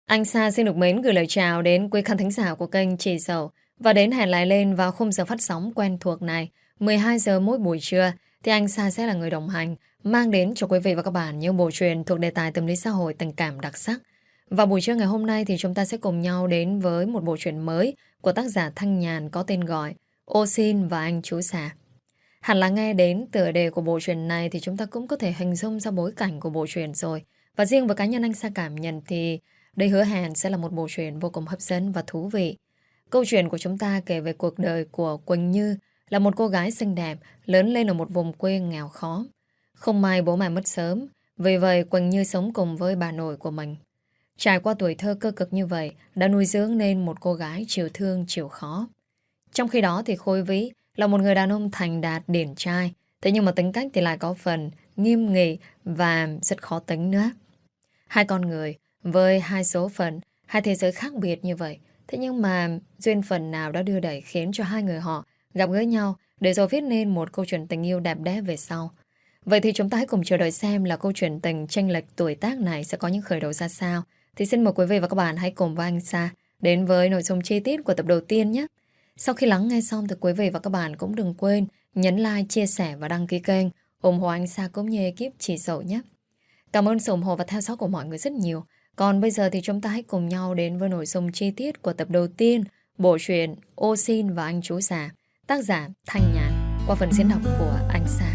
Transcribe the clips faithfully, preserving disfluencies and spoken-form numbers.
Anh Sa xin được mến gửi lời chào đến quý khán thính giả của kênh Chị Dậu và đến hẹn lại lên vào khung giờ phát sóng quen thuộc này mười hai giờ mỗi buổi trưa thì anh Sa sẽ là người đồng hành mang đến cho quý vị và các bạn những bộ truyện thuộc đề tài tâm lý xã hội tình cảm đặc sắc. Và buổi trưa ngày hôm nay thì chúng ta sẽ cùng nhau đến với một bộ truyện mới của tác giả Thanh Nhàn có tên gọi Ô Xin và Anh Chú Xà. Hẳn là nghe đến tựa đề của bộ truyện này thì chúng ta cũng có thể hình dung ra bối cảnh của bộ truyện rồi. Và riêng với cá nhân anh Sa cảm nhận thì đây hứa hẹn sẽ là một bộ truyện vô cùng hấp dẫn và thú vị. Câu chuyện của chúng ta kể về cuộc đời của Quỳnh Như là một cô gái xinh đẹp lớn lên ở một vùng quê nghèo khó. Không may bố mẹ mất sớm, vì vậy Quỳnh Như sống cùng với bà nội của mình. Trải qua tuổi thơ cơ cực như vậy đã nuôi dưỡng nên một cô gái chịu thương chịu khó. Trong khi đó thì Khôi Vĩ là một người đàn ông thành đạt điển trai, thế nhưng mà tính cách thì lại có phần nghiêm nghị và rất khó tính nữa. Hai con người với hai số phận, hai thế giới khác biệt như vậy, thế nhưng mà duyên phận nào đã đưa đẩy khiến cho hai người họ gặp gỡ nhau để rồi viết nên một câu chuyện tình yêu đẹp đẽ về sau. Vậy thì chúng ta hãy cùng chờ đợi xem là câu chuyện tình chênh lệch tuổi tác này sẽ có những khởi đầu ra sao. Thì xin mời quý vị và các bạn hãy cùng với anh Sa đến với nội dung chi tiết của tập đầu tiên nhé. Sau khi lắng nghe xong thì quý vị và các bạn cũng đừng quên nhấn like, chia sẻ và đăng ký kênh ủng hộ anh Sa cũng như ekip Chị Dậu nhé. Cảm ơn sự ủng hộ và theo dõi của mọi người rất nhiều. Còn bây giờ thì chúng ta hãy cùng nhau đến với nội dung chi tiết của tập đầu tiên bộ truyện Ô Xin và Anh Chú Già, tác giả Thanh Nhàn qua phần diễn đọc của anh Sa.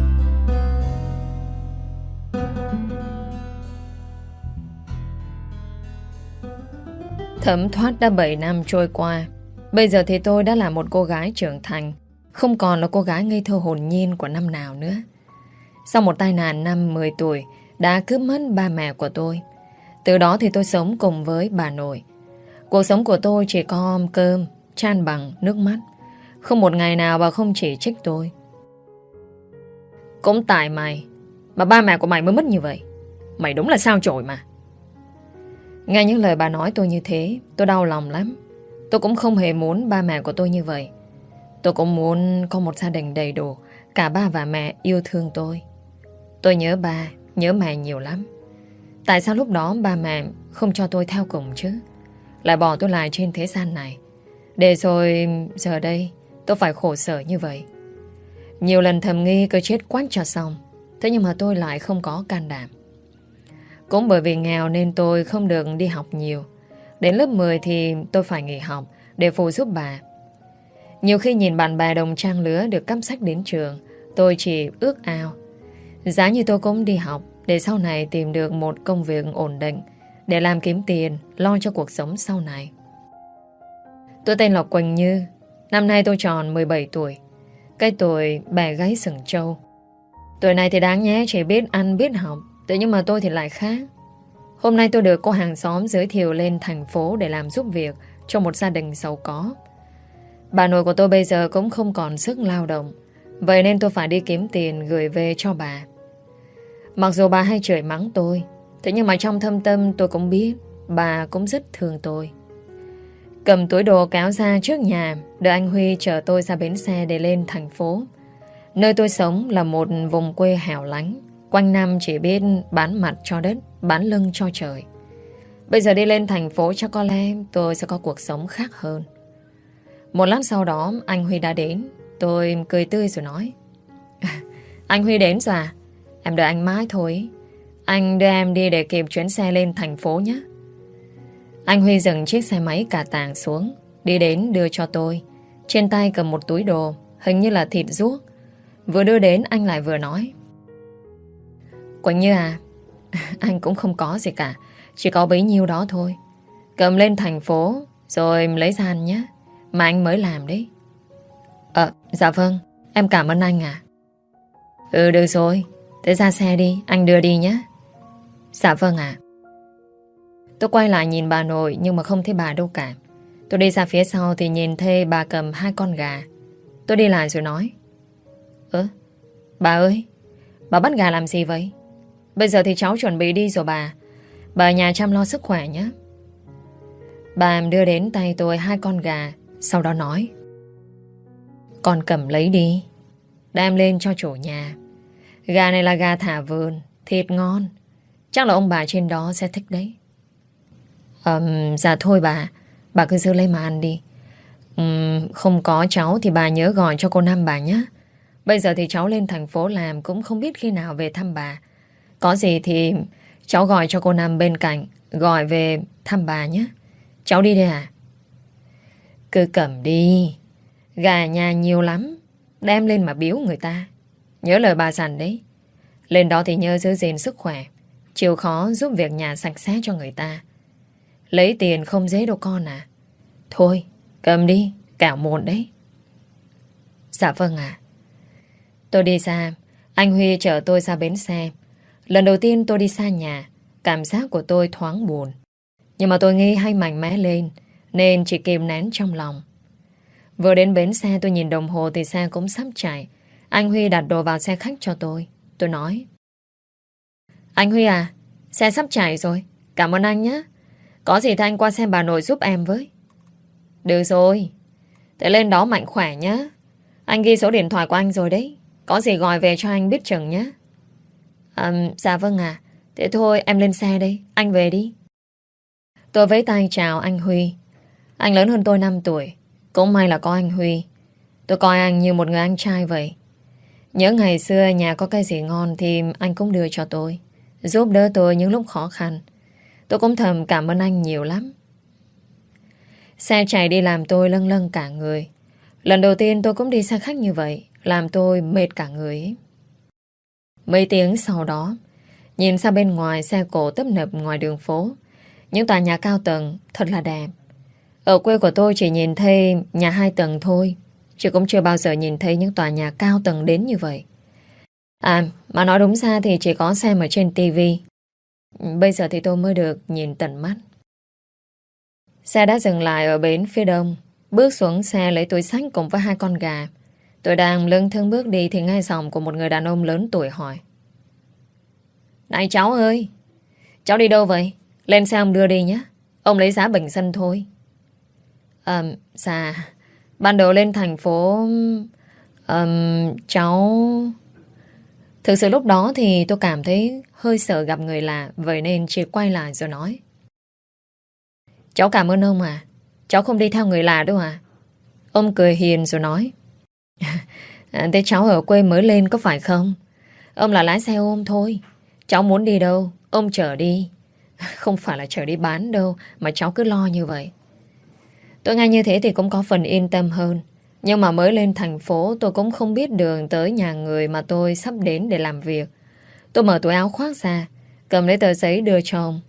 Thấm thoát đã bảy năm trôi qua. Bây giờ thì tôi đã là một cô gái trưởng thành, không còn là cô gái ngây thơ hồn nhiên của năm nào nữa. Sau một tai nạn năm mười tuổi đã cướp mất ba mẹ của tôi. Từ đó thì tôi sống cùng với bà nội. Cuộc sống của tôi chỉ có cơm, chan bằng nước mắt. Không một ngày nào bà không chỉ trích tôi. Cũng tại mày mà ba mẹ của mày mới mất như vậy. Mày đúng là sao chổi mà. Nghe những lời bà nói tôi như thế, tôi đau lòng lắm. Tôi cũng không hề muốn ba mẹ của tôi như vậy. Tôi cũng muốn có một gia đình đầy đủ, cả ba và mẹ yêu thương tôi. Tôi nhớ ba, nhớ mẹ nhiều lắm. Tại sao lúc đó ba mẹ không cho tôi theo cùng chứ? Lại bỏ tôi lại trên thế gian này, để rồi giờ đây tôi phải khổ sở như vậy. Nhiều lần thầm nghi cứ chết quách cho xong, thế nhưng mà tôi lại không có can đảm. Cũng bởi vì nghèo nên tôi không được đi học nhiều. Đến lớp mười thì tôi phải nghỉ học để phụ giúp bà. Nhiều khi nhìn bạn bè đồng trang lứa được cắp sách đến trường, tôi chỉ ước ao giá như tôi cũng đi học để sau này tìm được một công việc ổn định để làm kiếm tiền, lo cho cuộc sống sau này. Tôi tên là Quỳnh Như. Năm nay tôi tròn mười bảy tuổi. Cái tuổi bẻ gáy sừng trâu. Tuổi này thì đáng nhẽ chỉ biết ăn biết học, thế nhưng mà tôi thì lại khác. Hôm nay tôi được cô hàng xóm giới thiệu lên thành phố để làm giúp việc cho một gia đình giàu có. Bà nội của tôi bây giờ cũng không còn sức lao động, vậy nên tôi phải đi kiếm tiền gửi về cho bà. Mặc dù bà hay chửi mắng tôi, thế nhưng mà trong thâm tâm tôi cũng biết bà cũng rất thương tôi. Cầm túi đồ kéo ra trước nhà, đợi anh Huy chở tôi ra bến xe để lên thành phố. Nơi tôi sống là một vùng quê hẻo lánh, quanh năm chỉ biết bán mặt cho đất, bán lưng cho trời. Bây giờ đi lên thành phố chắc có lẽ tôi sẽ có cuộc sống khác hơn. Một lát sau đó anh Huy đã đến. Tôi cười tươi rồi nói: Anh Huy đến rồi à? Em đợi anh mãi thôi. Anh đưa em đi để kịp chuyến xe lên thành phố nhé. Anh Huy dừng chiếc xe máy cà tàng xuống, đi đến đưa cho tôi. Trên tay cầm một túi đồ, hình như là thịt ruốc. Vừa đưa đến anh lại vừa nói: Quỳnh Như à, anh cũng không có gì cả, chỉ có bấy nhiêu đó thôi. Cầm lên thành phố rồi lấy ra ăn nhé, mà anh mới làm đấy. Ờ, dạ vâng, em cảm ơn anh à. Ừ được rồi, thế ra xe đi, anh đưa đi nhé. Dạ vâng ạ. Tôi quay lại nhìn bà nội nhưng mà không thấy bà đâu cả. Tôi đi ra phía sau thì nhìn thấy bà cầm hai con gà. Tôi đi lại rồi nói: Ơ, bà ơi, bà bắt gà làm gì vậy? Bây giờ thì cháu chuẩn bị đi rồi bà. Bà ở nhà chăm lo sức khỏe nhé. Bà đưa đến tay tôi hai con gà, sau đó nói: Con cầm lấy đi, đem lên cho chủ nhà. Gà này là gà thả vườn, thịt ngon, chắc là ông bà trên đó sẽ thích đấy. Ờm, Dạ thôi bà. Bà cứ giữ lấy mà ăn đi. Ừm, Không có cháu thì bà nhớ gọi cho cô Năm bà nhé. Bây giờ thì cháu lên thành phố làm, cũng không biết khi nào về thăm bà. Có gì thì cháu gọi cho cô Năm bên cạnh, gọi về thăm bà nhé. Cháu đi đây à? Cứ cầm đi. Gà nhà nhiều lắm, đem lên mà biếu người ta. Nhớ lời bà dặn đấy. Lên đó thì nhớ giữ gìn sức khỏe, chịu khó giúp việc nhà sạch sẽ cho người ta. Lấy tiền không dễ đâu con à. Thôi, cầm đi, cảo muộn đấy. Dạ vâng ạ. Tôi đi xa, anh Huy chở tôi ra bến xe. Lần đầu tiên tôi đi xa nhà, cảm giác của tôi thoáng buồn. Nhưng mà tôi nghĩ hay mạnh mẽ lên, nên chỉ kìm nén trong lòng. Vừa đến bến xe tôi nhìn đồng hồ thì xe cũng sắp chạy. Anh Huy đặt đồ vào xe khách cho tôi. Tôi nói: Anh Huy à, xe sắp chạy rồi. Cảm ơn anh nhé. Có gì thì anh qua xem bà nội giúp em với. Được rồi. Thế lên đó mạnh khỏe nhé. Anh ghi số điện thoại của anh rồi đấy. Có gì gọi về cho anh biết chừng nhé. À, dạ vâng ạ. Thế thôi em lên xe đây. Anh về đi. Tôi vẫy tay chào anh Huy. Anh lớn hơn tôi năm tuổi. Cũng may là có anh Huy. Tôi coi anh như một người anh trai vậy. Nhớ ngày xưa nhà có cái gì ngon thì anh cũng đưa cho tôi, giúp đỡ tôi những lúc khó khăn. Tôi cũng thầm cảm ơn anh nhiều lắm. Xe chạy đi làm tôi lâng lâng cả người. Lần đầu tiên tôi cũng đi xe khách như vậy, làm tôi mệt cả người ấy. Mấy tiếng sau đó, nhìn ra bên ngoài xe cộ tấp nập ngoài đường phố. Những tòa nhà cao tầng thật là đẹp. Ở quê của tôi chỉ nhìn thấy nhà hai tầng thôi, chứ cũng chưa bao giờ nhìn thấy những tòa nhà cao tầng đến như vậy. À, mà nói đúng ra thì chỉ có xem ở trên tivi. Bây giờ thì tôi mới được nhìn tận mắt. Xe đã dừng lại ở bến phía đông. Bước xuống xe lấy túi xách cùng với hai con gà. Tôi đang lững thững bước đi thì nghe giọng của một người đàn ông lớn tuổi hỏi: Này cháu ơi, cháu đi đâu vậy? Lên xe ông đưa đi nhé. Ông lấy giá bình dân thôi. À, dạ, ban đầu lên thành phố um, cháu... Thực sự lúc đó thì tôi cảm thấy hơi sợ gặp người lạ, vậy nên chỉ quay lại rồi nói: Cháu cảm ơn ông à. Cháu không đi theo người lạ đâu à. Ông cười hiền rồi nói: à, thế cháu ở quê mới lên có phải không? Ông là lái xe ôm thôi. Cháu muốn đi đâu ông chở đi. Không phải là chở đi bán đâu mà cháu cứ lo như vậy. Tôi nghe như thế thì cũng có phần yên tâm hơn. Nhưng mà mới lên thành phố tôi cũng không biết đường tới nhà người mà tôi sắp đến để làm việc. Tôi mở túi áo khoác ra, cầm lấy tờ giấy đưa cho ông.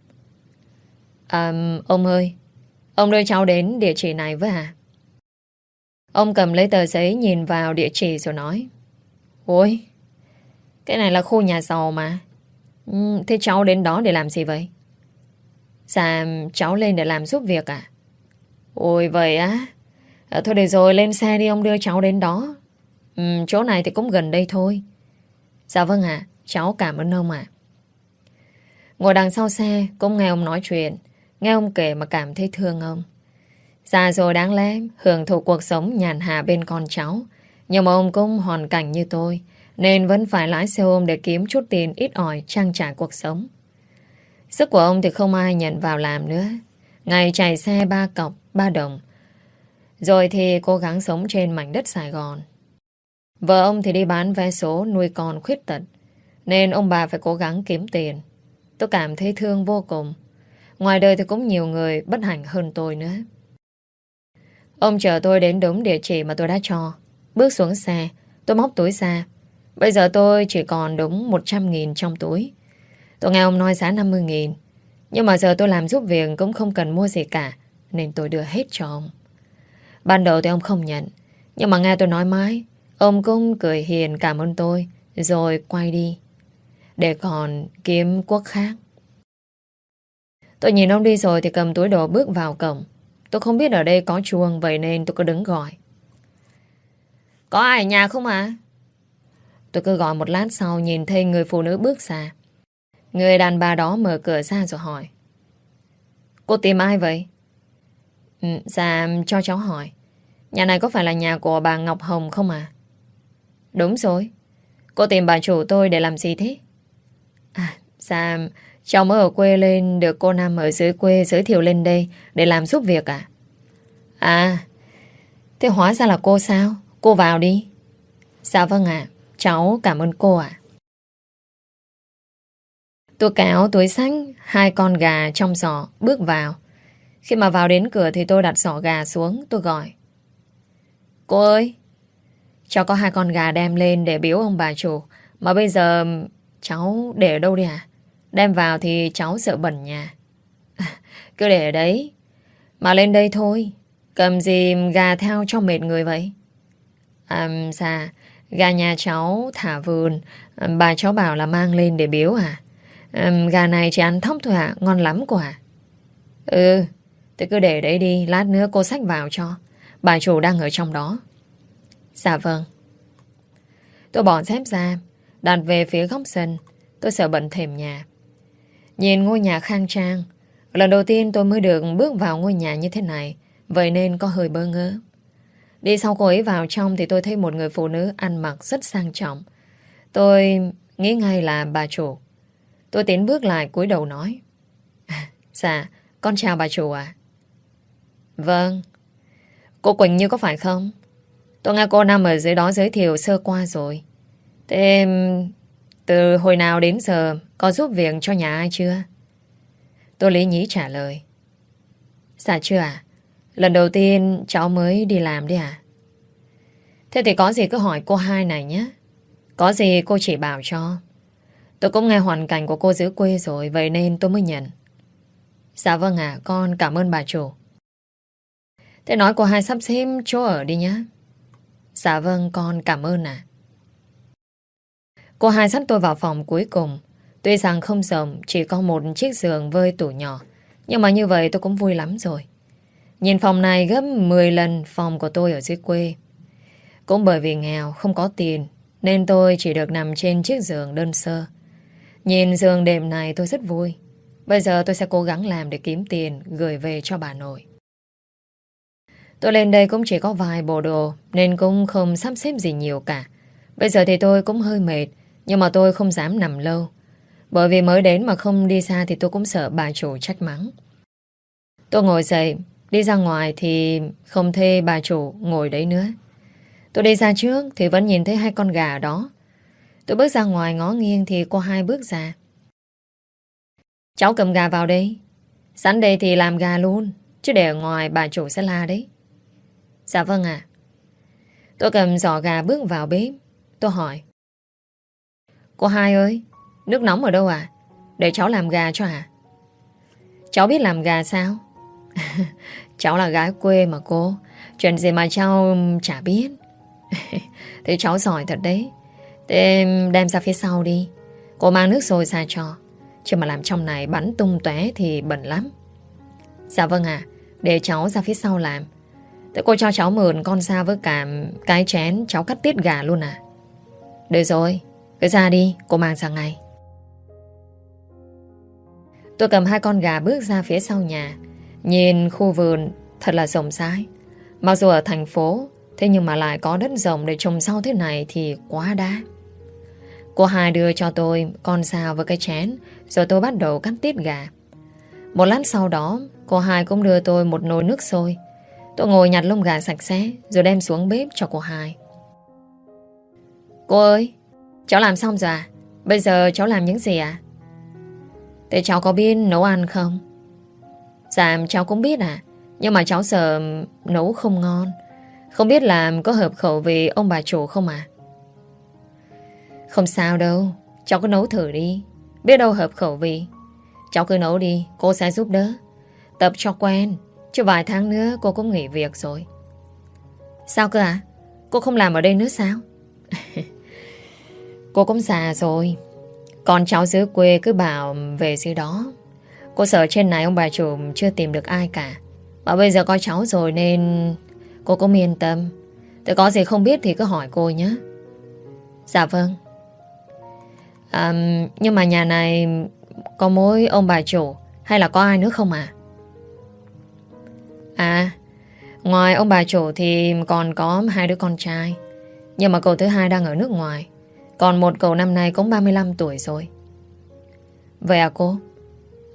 À, ông ơi, ông đưa cháu đến địa chỉ này với à? Ông cầm lấy tờ giấy nhìn vào địa chỉ rồi nói: Ôi, cái này là khu nhà giàu mà. ừ, Thế cháu đến đó để làm gì vậy? Dạ, cháu lên để làm giúp việc à? Ôi vậy á. À, thôi để rồi lên xe đi, ông đưa cháu đến đó. ừ, Chỗ này thì cũng gần đây thôi. Dạ vâng ạ, cháu cảm ơn ông ạ. Ngồi đằng sau xe cũng nghe ông nói chuyện, nghe ông kể mà cảm thấy thương ông. Già rồi đáng lẽ hưởng thụ cuộc sống nhàn hạ bên con cháu, nhưng mà ông cũng hoàn cảnh như tôi, nên vẫn phải lái xe ôm để kiếm chút tiền ít ỏi trang trải cuộc sống. Sức của ông thì không ai nhận vào làm nữa. Ngày chạy xe ba cọc, ba đồng. Rồi thì cố gắng sống trên mảnh đất Sài Gòn. Vợ ông thì đi bán vé số nuôi con khuyết tật, nên ông bà phải cố gắng kiếm tiền. Tôi cảm thấy thương vô cùng. Ngoài đời thì cũng nhiều người bất hạnh hơn tôi nữa. Ông chở tôi đến đúng địa chỉ mà tôi đã cho. Bước xuống xe, tôi móc túi ra. Bây giờ tôi chỉ còn đúng một trăm nghìn trong túi. Tôi nghe ông nói giá năm mươi nghìn. Nhưng mà giờ tôi làm giúp việc cũng không cần mua gì cả, nên tôi đưa hết cho ông. Ban đầu thì ông không nhận, nhưng mà nghe tôi nói mãi, ông cũng cười hiền cảm ơn tôi, rồi quay đi để còn kiếm quốc khác. Tôi nhìn ông đi rồi thì cầm túi đồ bước vào cổng. Tôi không biết ở đây có chuông, vậy nên tôi cứ đứng gọi: Có ai ở nhà không à? Tôi cứ gọi một lát sau nhìn thấy người phụ nữ bước ra. Người đàn bà đó mở cửa ra rồi hỏi: Cô tìm ai vậy? Ừ, dạ cho cháu hỏi, nhà này có phải là nhà của bà Ngọc Hồng không à? Đúng rồi. Cô tìm bà chủ tôi để làm gì thế? À, dạ Cháu mới ở quê lên được cô Năm ở dưới quê giới thiệu lên đây để làm giúp việc à? À, thế hóa ra là cô sao? Cô vào đi. Dạ vâng ạ, cháu cảm ơn cô ạ. Tôi kéo túi xách hai con gà trong giỏ bước vào. Khi mà vào đến cửa thì tôi đặt giỏ gà xuống. Tôi gọi: cô ơi, cháu có hai con gà đem lên để biếu ông bà chủ, mà bây giờ cháu để ở đâu đi à? Đem vào thì cháu sợ bẩn nhà. Cứ để ở đấy. Mà lên đây thôi, cầm gì gà theo cho mệt người vậy? À, dạ, gà nhà cháu thả vườn, bà cháu bảo là mang lên để biếu à? À, gà này chỉ ăn thóc thôi à? Ngon lắm cô à? Ừ, thế cứ để đấy đi, lát nữa cô xách vào cho. Bà chủ đang ở trong đó. Dạ vâng. Tôi bỏ dép ra, đặt về phía góc sân. Tôi sợ bận thềm nhà. Nhìn ngôi nhà khang trang, lần đầu tiên tôi mới được bước vào ngôi nhà như thế này, vậy nên có hơi bơ ngỡ. Đi sau cô ấy vào trong thì tôi thấy một người phụ nữ ăn mặc rất sang trọng. Tôi nghĩ ngay là bà chủ. Tôi tiến bước lại cúi đầu nói: dạ, con chào bà chủ ạ. Vâng. Cô Quỳnh Như có phải không? Tôi nghe cô Năm ở dưới đó giới thiệu sơ qua rồi. Thế từ hồi nào đến giờ có giúp việc cho nhà ai chưa? Tôi lý nhí trả lời: dạ chưa ạ. Lần đầu tiên cháu mới đi làm đấy à? Thế thì có gì cứ hỏi cô hai này nhé. Có gì cô chỉ bảo cho. Tôi cũng nghe hoàn cảnh của cô dưới quê rồi, vậy nên tôi mới nhận. Dạ vâng ạ, con cảm ơn bà chủ. Thế nói cô hai sắp xếp chỗ ở đi nhé. Dạ vâng, con cảm ơn ạ. Cô hai dắt tôi vào phòng cuối cùng. Tuy rằng không rộng, chỉ có một chiếc giường với tủ nhỏ, nhưng mà như vậy tôi cũng vui lắm rồi. Nhìn phòng này gấp mười lần phòng của tôi ở dưới quê. Cũng bởi vì nghèo, không có tiền, nên tôi chỉ được nằm trên chiếc giường đơn sơ. Nhìn giường đệm này tôi rất vui. Bây giờ tôi sẽ cố gắng làm để kiếm tiền gửi về cho bà nội. Tôi lên đây cũng chỉ có vài bộ đồ, nên cũng không sắp xếp gì nhiều cả. Bây giờ thì tôi cũng hơi mệt, nhưng mà tôi không dám nằm lâu. Bởi vì mới đến mà không đi xa thì tôi cũng sợ bà chủ trách mắng. Tôi ngồi dậy, đi ra ngoài thì không thấy bà chủ ngồi đấy nữa. Tôi đi ra trước thì vẫn nhìn thấy hai con gà ở đó. Tôi bước ra ngoài ngó nghiêng thì cô hai bước ra. Cháu cầm gà vào đây. Sẵn đây thì làm gà luôn, chứ để ở ngoài bà chủ sẽ la đấy. Dạ vâng ạ. Tôi cầm giỏ gà bước vào bếp. Tôi hỏi: cô hai ơi, nước nóng ở đâu à? Để cháu làm gà cho à? Cháu biết làm gà sao? Cháu là gái quê mà cô. Chuyện gì mà cháu chả biết. Thế cháu giỏi thật đấy. Thế đem ra phía sau đi. Cô mang nước sôi ra cho. Chứ mà làm trong này bắn tung tóe thì bẩn lắm. Dạ vâng ạ. Để cháu ra phía sau làm. Thế cô cho cháu mượn con dao với cả cái chén cháu cắt tiết gà luôn à? Được rồi, cứ ra đi, cô mang sang ngay. Tôi cầm hai con gà bước ra phía sau nhà. Nhìn khu vườn thật là rộng rãi. Mặc dù ở thành phố, thế nhưng mà lại có đất rộng để trồng rau thế này thì quá đã. Cô hai đưa cho tôi con dao với cái chén, rồi tôi bắt đầu cắt tiết gà. Một lát sau đó, cô hai cũng đưa tôi một nồi nước sôi. Tôi ngồi nhặt lông gà sạch sẽ, rồi đem xuống bếp cho cô hai. Cô ơi, cháu làm xong rồi à? Bây giờ cháu làm những gì à? Thế cháu có biết nấu ăn không? Dạ cháu cũng biết à. Nhưng mà cháu sợ nấu không ngon. Không biết làm có hợp khẩu vị ông bà chủ không à? Không sao đâu, cháu cứ nấu thử đi. Biết đâu hợp khẩu vị. Cháu cứ nấu đi, cô sẽ giúp đỡ. Tập cho quen, chứ vài tháng nữa cô cũng nghỉ việc rồi. Sao cơ à? Cô không làm ở đây nữa sao? Cô cũng già rồi. Còn cháu dưới quê cứ bảo về dưới đó. Cô sợ trên này ông bà chủ chưa tìm được ai cả. Và bây giờ có cháu rồi nên cô cũng yên tâm. Thế có gì không biết thì cứ hỏi cô nhé. Dạ vâng. à, Nhưng mà nhà này có mỗi ông bà chủ hay là có ai nữa không à? À, ngoài ông bà chủ thì còn có hai đứa con trai. Nhưng mà cậu thứ hai đang ở nước ngoài. Còn một cậu năm nay cũng ba mươi lăm tuổi rồi. Vậy à cô?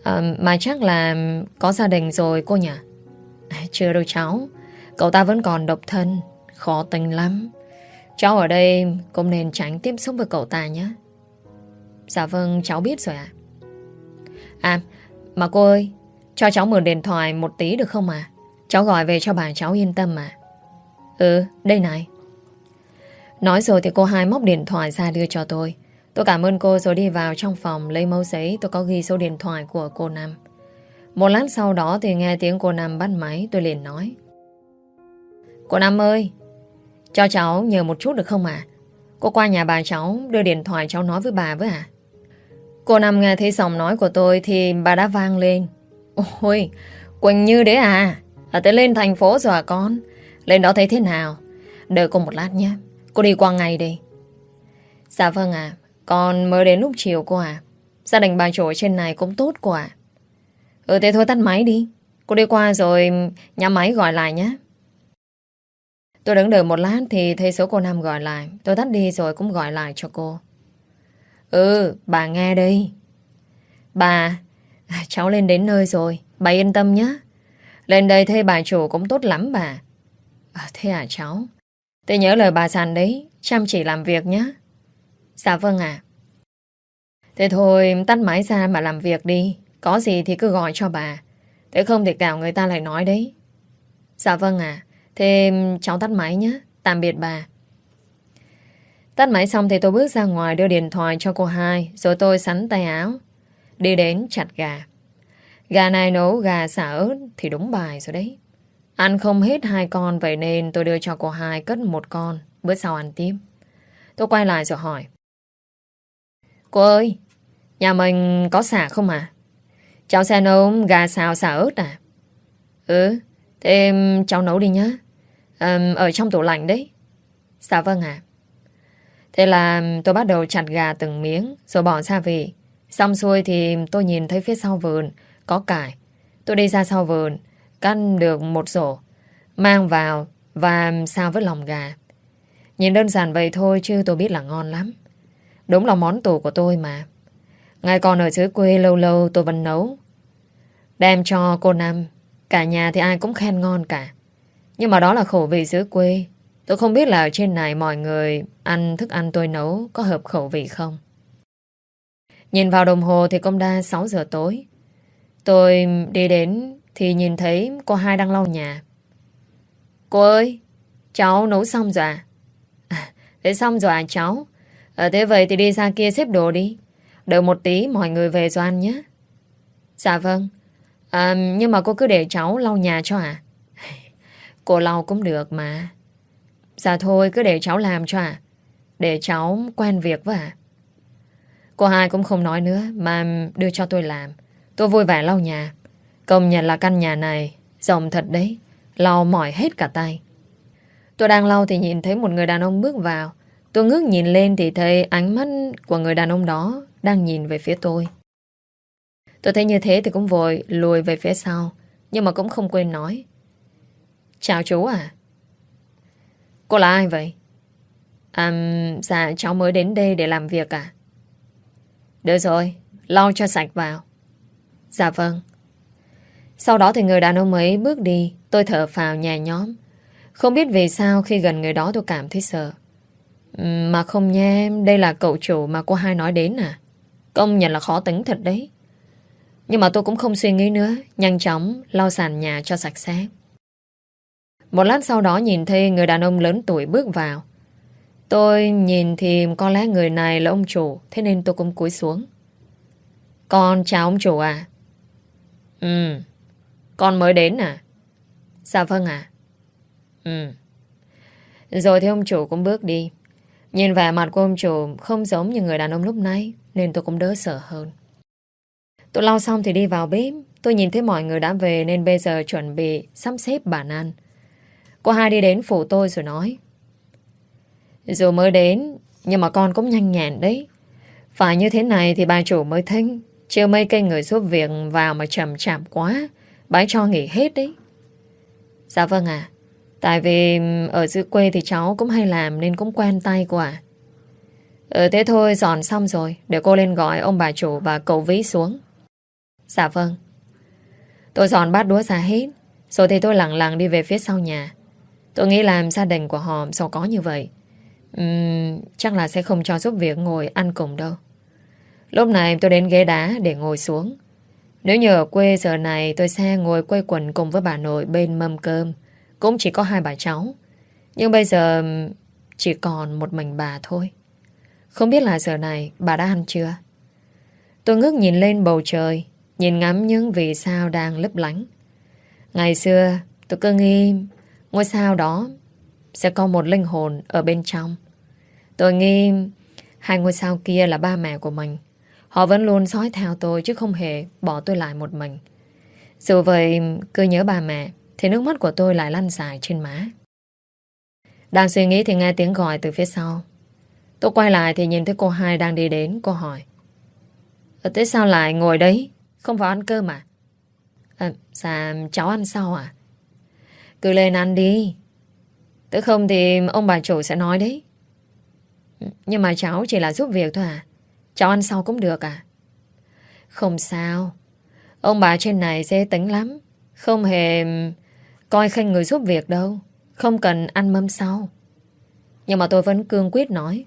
À, mà chắc là có gia đình rồi cô nhỉ? À, chưa đâu cháu. Cậu ta vẫn còn độc thân, khó tính lắm. Cháu ở đây cũng nên tránh tiếp xúc với cậu ta nhé. Dạ vâng, cháu biết rồi ạ. À, mà cô ơi, cho cháu mượn điện thoại một tí được không à? Cháu gọi về cho bà cháu yên tâm mà. Ừ, đây này. Nói rồi thì cô hai móc điện thoại ra đưa cho tôi. Tôi cảm ơn cô rồi đi vào trong phòng lấy mẫu giấy tôi có ghi số điện thoại của cô Năm. Một lát sau đó thì nghe tiếng cô Năm bắt máy, tôi liền nói. Cô Năm ơi, cho cháu nhờ một chút được không ạ? À? Cô qua nhà bà cháu đưa điện thoại cháu nói với bà với à? Cô Năm nghe thấy giọng nói của tôi thì bà đã vang lên. Ôi, Quỳnh Như đấy à? Là tới lên thành phố rồi à con? Lên đó thấy thế nào? Đợi cô một lát nhé. Cô đi qua ngay đi. Dạ vâng ạ. À, con mới đến lúc chiều cô à. Gia đình bà chủ ở trên này cũng tốt cô à. Ừ thế thôi tắt máy đi. Cô đi qua rồi nhà máy gọi lại nhé. Tôi đứng đợi một lát thì thấy số cô Năm gọi lại. Tôi tắt đi rồi cũng gọi lại cho cô. Ừ, bà nghe đây. Bà, cháu lên đến nơi rồi. Bà yên tâm nhé. Lên đây thấy bà chủ cũng tốt lắm bà. À, thế à cháu? Tôi nhớ lời bà dặn đấy. Chăm chỉ làm việc nhé. Dạ vâng ạ. À. Thế thôi tắt máy ra mà làm việc đi. Có gì thì cứ gọi cho bà. Thế không thì cả người ta lại nói đấy. Dạ vâng ạ. À. Thế cháu tắt máy nhé. Tạm biệt bà. Tắt máy xong thì tôi bước ra ngoài đưa điện thoại cho cô hai. Rồi tôi sắn tay áo đi đến chặt gà. Gà này nấu gà xả ớt thì đúng bài rồi đấy. Ăn không hết hai con, vậy nên tôi đưa cho cô hai cất một con. Bữa sau ăn tiếp. Tôi quay lại rồi hỏi. Cô ơi, nhà mình có xả không à? Cháu sẽ nấu gà xào xả ớt à? Ừ, thế cháu nấu đi nhá. À, ở trong tủ lạnh đấy. Dạ vâng ạ. À. Thế là tôi bắt đầu chặt gà từng miếng rồi bỏ gia vị. Xong xuôi thì tôi nhìn thấy phía sau vườn có cải. Tôi đi ra sau vườn, cắt được một rổ, mang vào và xào với lòng gà. Nhìn đơn giản vậy thôi chứ tôi biết là ngon lắm. Đúng là món tủ của tôi mà. Ngày còn ở dưới quê lâu lâu tôi vẫn nấu. Đem cho cô Năm. Cả nhà thì ai cũng khen ngon cả. Nhưng mà đó là khẩu vị dưới quê. Tôi không biết là ở trên này mọi người ăn thức ăn tôi nấu có hợp khẩu vị không. Nhìn vào đồng hồ thì cũng đã sáu giờ tối. Tôi đi đến thì nhìn thấy cô hai đang lau nhà. Cô ơi, cháu nấu xong rồi à? À thế xong rồi à cháu? À, thế vậy thì đi ra kia xếp đồ đi. Đợi một tí mọi người về rồi ăn nhé. Dạ vâng. À, nhưng mà cô cứ để cháu lau nhà cho à? Cô lau cũng được mà. Dạ thôi cứ để cháu làm cho à? Để cháu quen việc với à? Cô hai cũng không nói nữa mà đưa cho tôi làm. Tôi vui vẻ lau nhà. Công nhận là căn nhà này rộng thật đấy. Lau mỏi hết cả tay. Tôi đang lau thì nhìn thấy một người đàn ông bước vào. Tôi ngước nhìn lên thì thấy ánh mắt của người đàn ông đó đang nhìn về phía tôi. Tôi thấy như thế thì cũng vội lùi về phía sau. Nhưng mà cũng không quên nói. Chào chú à? Cô là ai vậy? À, dạ cháu mới đến đây để làm việc à? Được rồi, lau cho sạch vào. Dạ vâng. Sau đó thì người đàn ông ấy bước đi. Tôi thở phào nhẹ nhõm. Không biết vì sao khi gần người đó tôi cảm thấy sợ. Mà không nha, đây là cậu chủ mà cô hai nói đến à? Công nhận là khó tính thật đấy. Nhưng mà tôi cũng không suy nghĩ nữa. Nhanh chóng lau sàn nhà cho sạch sẽ. Một lát sau đó nhìn thấy người đàn ông lớn tuổi bước vào. Tôi nhìn thì có lẽ người này là ông chủ. Thế nên tôi cũng cúi xuống. Con chào ông chủ à? Ừ. Con mới đến à? Dạ vâng ạ. Ừ. Rồi thì ông chủ cũng bước đi. Nhìn vẻ mặt của ông chủ không giống như người đàn ông lúc nãy, nên tôi cũng đỡ sợ hơn. Tôi lau xong thì đi vào bếp. Tôi nhìn thấy mọi người đã về nên bây giờ chuẩn bị sắp xếp bàn ăn. Cô hai đi đến phủ tôi rồi nói. Dù mới đến nhưng mà con cũng nhanh nhẹn đấy. Phải như thế này thì bà chủ mới thích. Chưa mấy cây người giúp việc vào mà chậm chạp quá, bà ấy cho nghỉ hết đấy. Dạ vâng ạ. À, tại vì ở dưới quê thì cháu cũng hay làm nên cũng quen tay cô ạ. À. Ừ thế thôi dọn xong rồi. Để cô lên gọi ông bà chủ và cậu Vĩ xuống. Dạ vâng. Tôi dọn bát đũa ra hết, rồi thì tôi lặng lặng đi về phía sau nhà. Tôi nghĩ làm gia đình của họ sao có như vậy. Ừm, chắc là sẽ không cho giúp việc ngồi ăn cùng đâu. Lúc này tôi đến ghế đá để ngồi xuống. Nếu như ở quê giờ này tôi sẽ ngồi quây quần cùng với bà nội bên mâm cơm, cũng chỉ có hai bà cháu. Nhưng bây giờ chỉ còn một mình bà thôi. Không biết là giờ này bà đã ăn chưa? Tôi ngước nhìn lên bầu trời, nhìn ngắm những vì sao đang lấp lánh. Ngày xưa tôi cứ nghĩ ngôi sao đó sẽ có một linh hồn ở bên trong. Tôi nghĩ hai ngôi sao kia là ba mẹ của mình. Họ vẫn luôn dõi theo tôi chứ không hề bỏ tôi lại một mình. Dù vậy cứ nhớ ba mẹ thì nước mắt của tôi lại lăn dài trên má. Đang suy nghĩ thì nghe tiếng gọi từ phía sau. Tôi quay lại thì nhìn thấy cô hai đang đi đến. Cô hỏi: "Ờ, Thế sao lại ngồi đấy? Không vào ăn cơm à?" À, dạ cháu ăn sau à? Cứ lên ăn đi. Nếu không thì ông bà chủ sẽ nói đấy. Nhưng mà cháu chỉ là giúp việc thôi à? Cháu ăn sau cũng được à? Không sao. Ông bà trên này dễ tính lắm. Không hề coi khinh người giúp việc đâu. Không cần ăn mâm sau. Nhưng mà tôi vẫn cương quyết nói: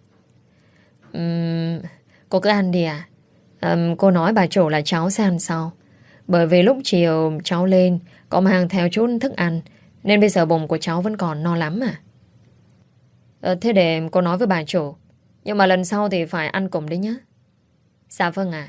um, Cô cứ ăn đi à? um, Cô nói bà chủ là cháu sẽ ăn sau. Bởi vì lúc chiều cháu lên có mang theo chút thức ăn, nên bây giờ bụng của cháu vẫn còn no lắm à? Ờ, Thế để cô nói với bà chủ. Nhưng mà lần sau thì phải ăn cùng đấy nhé. Dạ vâng ạ.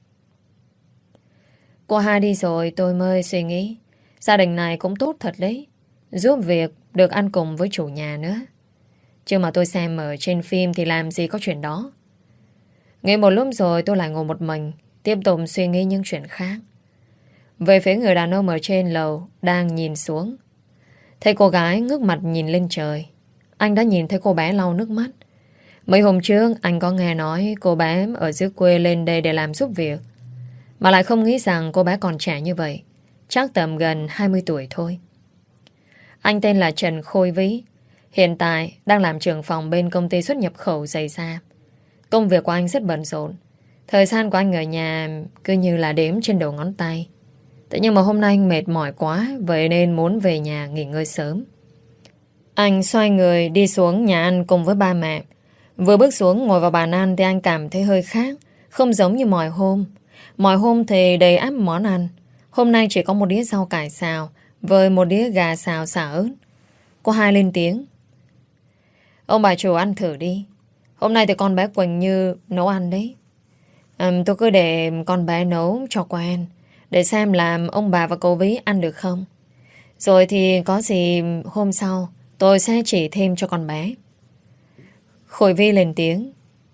Cô hai đi rồi tôi mới suy nghĩ, gia đình này cũng tốt thật đấy, giúp việc được ăn cùng với chủ nhà nữa. Chứ mà tôi xem ở trên phim thì làm gì có chuyện đó. Nghĩ một lúc rồi tôi lại ngồi một mình, tiếp tục suy nghĩ những chuyện khác. Về phía người đàn ông ở trên lầu đang nhìn xuống, thấy cô gái ngước mặt nhìn lên trời. Anh đã nhìn thấy cô bé lau nước mắt. Mấy hôm trước anh có nghe nói cô bé ở dưới quê lên đây để làm giúp việc, mà lại không nghĩ rằng cô bé còn trẻ như vậy, chắc tầm gần hai mươi tuổi thôi. Anh tên là Trần Khôi Vĩ, hiện tại đang làm trưởng phòng bên công ty xuất nhập khẩu giày da. Công việc của anh rất bận rộn. Thời gian của anh ở nhà cứ như là đếm trên đầu ngón tay. Thế nhưng mà hôm nay anh mệt mỏi quá, vậy nên muốn về nhà nghỉ ngơi sớm. Anh xoay người đi xuống nhà ăn cùng với ba mẹ. Vừa bước xuống ngồi vào bàn ăn thì anh cảm thấy hơi khác, không giống như mọi hôm. Mọi hôm thì đầy ắp món ăn. Hôm nay chỉ có một đĩa rau cải xào với một đĩa gà xào xả ớt. Cô hai lên tiếng: "Ông bà chủ ăn thử đi. Hôm nay thì con bé Quỳnh Như nấu ăn đấy. à, Tôi cứ để con bé nấu cho quen, để xem làm ông bà và cô Vĩ ăn được không. Rồi thì có gì hôm sau tôi sẽ chỉ thêm cho con bé." Khôi Vi lên tiếng: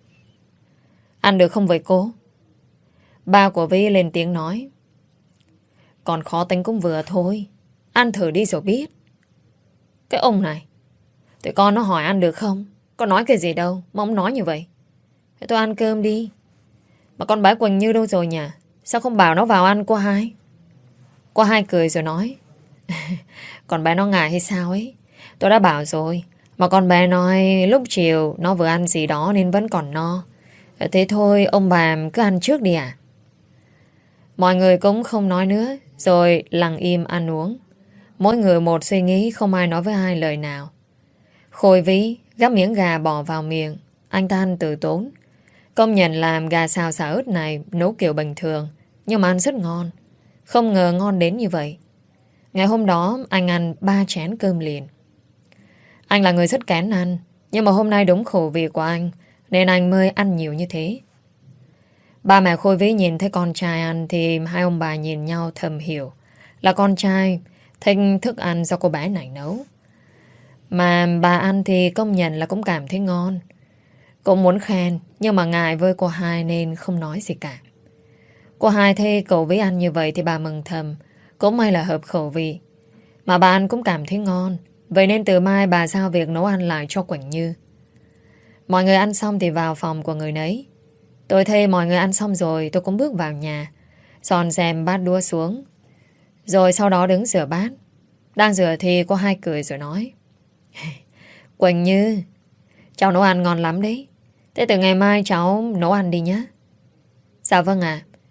"Ăn được không vậy cô?" Ba của Vi lên tiếng nói: "Còn khó tính cũng vừa thôi. Ăn thử đi rồi biết." Cái ông này, tụi con nó hỏi ăn được không, có nói cái gì đâu mà ông nói như vậy. Thế tôi ăn cơm đi. Mà con bé Quỳnh Như đâu rồi nhỉ? Sao không bảo nó vào ăn cô hai? Cô hai cười rồi nói: "Con bé nó ngại hay sao ấy. Tôi đã bảo rồi. Mà con bé nói lúc chiều nó vừa ăn gì đó nên vẫn còn no. Thế thôi ông bà cứ ăn trước đi à?" Mọi người cũng không nói nữa, rồi lặng im ăn uống. Mỗi người một suy nghĩ, không ai nói với ai lời nào. Khôi Vĩ gắp miếng gà bỏ vào miệng. Anh ta ăn từ tốn. Công nhận làm gà xào xả ớt này nấu kiểu bình thường, nhưng mà ăn rất ngon. Không ngờ ngon đến như vậy. Ngày hôm đó anh ăn ba chén cơm liền. Anh là người rất kén ăn, nhưng mà hôm nay đúng khẩu vị của anh, nên anh mới ăn nhiều như thế. Ba mẹ Khôi Vĩ nhìn thấy con trai ăn thì hai ông bà nhìn nhau thầm hiểu là con trai thích thức ăn do cô bé này nấu. Mà bà ăn thì công nhận là cũng cảm thấy ngon. Cũng muốn khen, nhưng mà ngại với cô hai nên không nói gì cả. Cô hai thấy cậu Vĩ ăn như vậy thì bà mừng thầm, cũng may là hợp khẩu vị. Mà bà ăn cũng cảm thấy ngon, vậy nên từ mai bà giao việc nấu ăn lại cho Quỳnh Như. Mọi người ăn xong thì vào phòng của người nấy. Tôi thấy mọi người ăn xong rồi, tôi cũng bước vào nhà, dọn dẹp bát đũa xuống, rồi sau đó đứng rửa bát. Đang rửa thì cô hai cười rồi nói: "Quỳnh Như, cháu nấu ăn ngon lắm đấy. Thế từ ngày mai cháu nấu ăn đi nhé." "Dạ vâng ạ.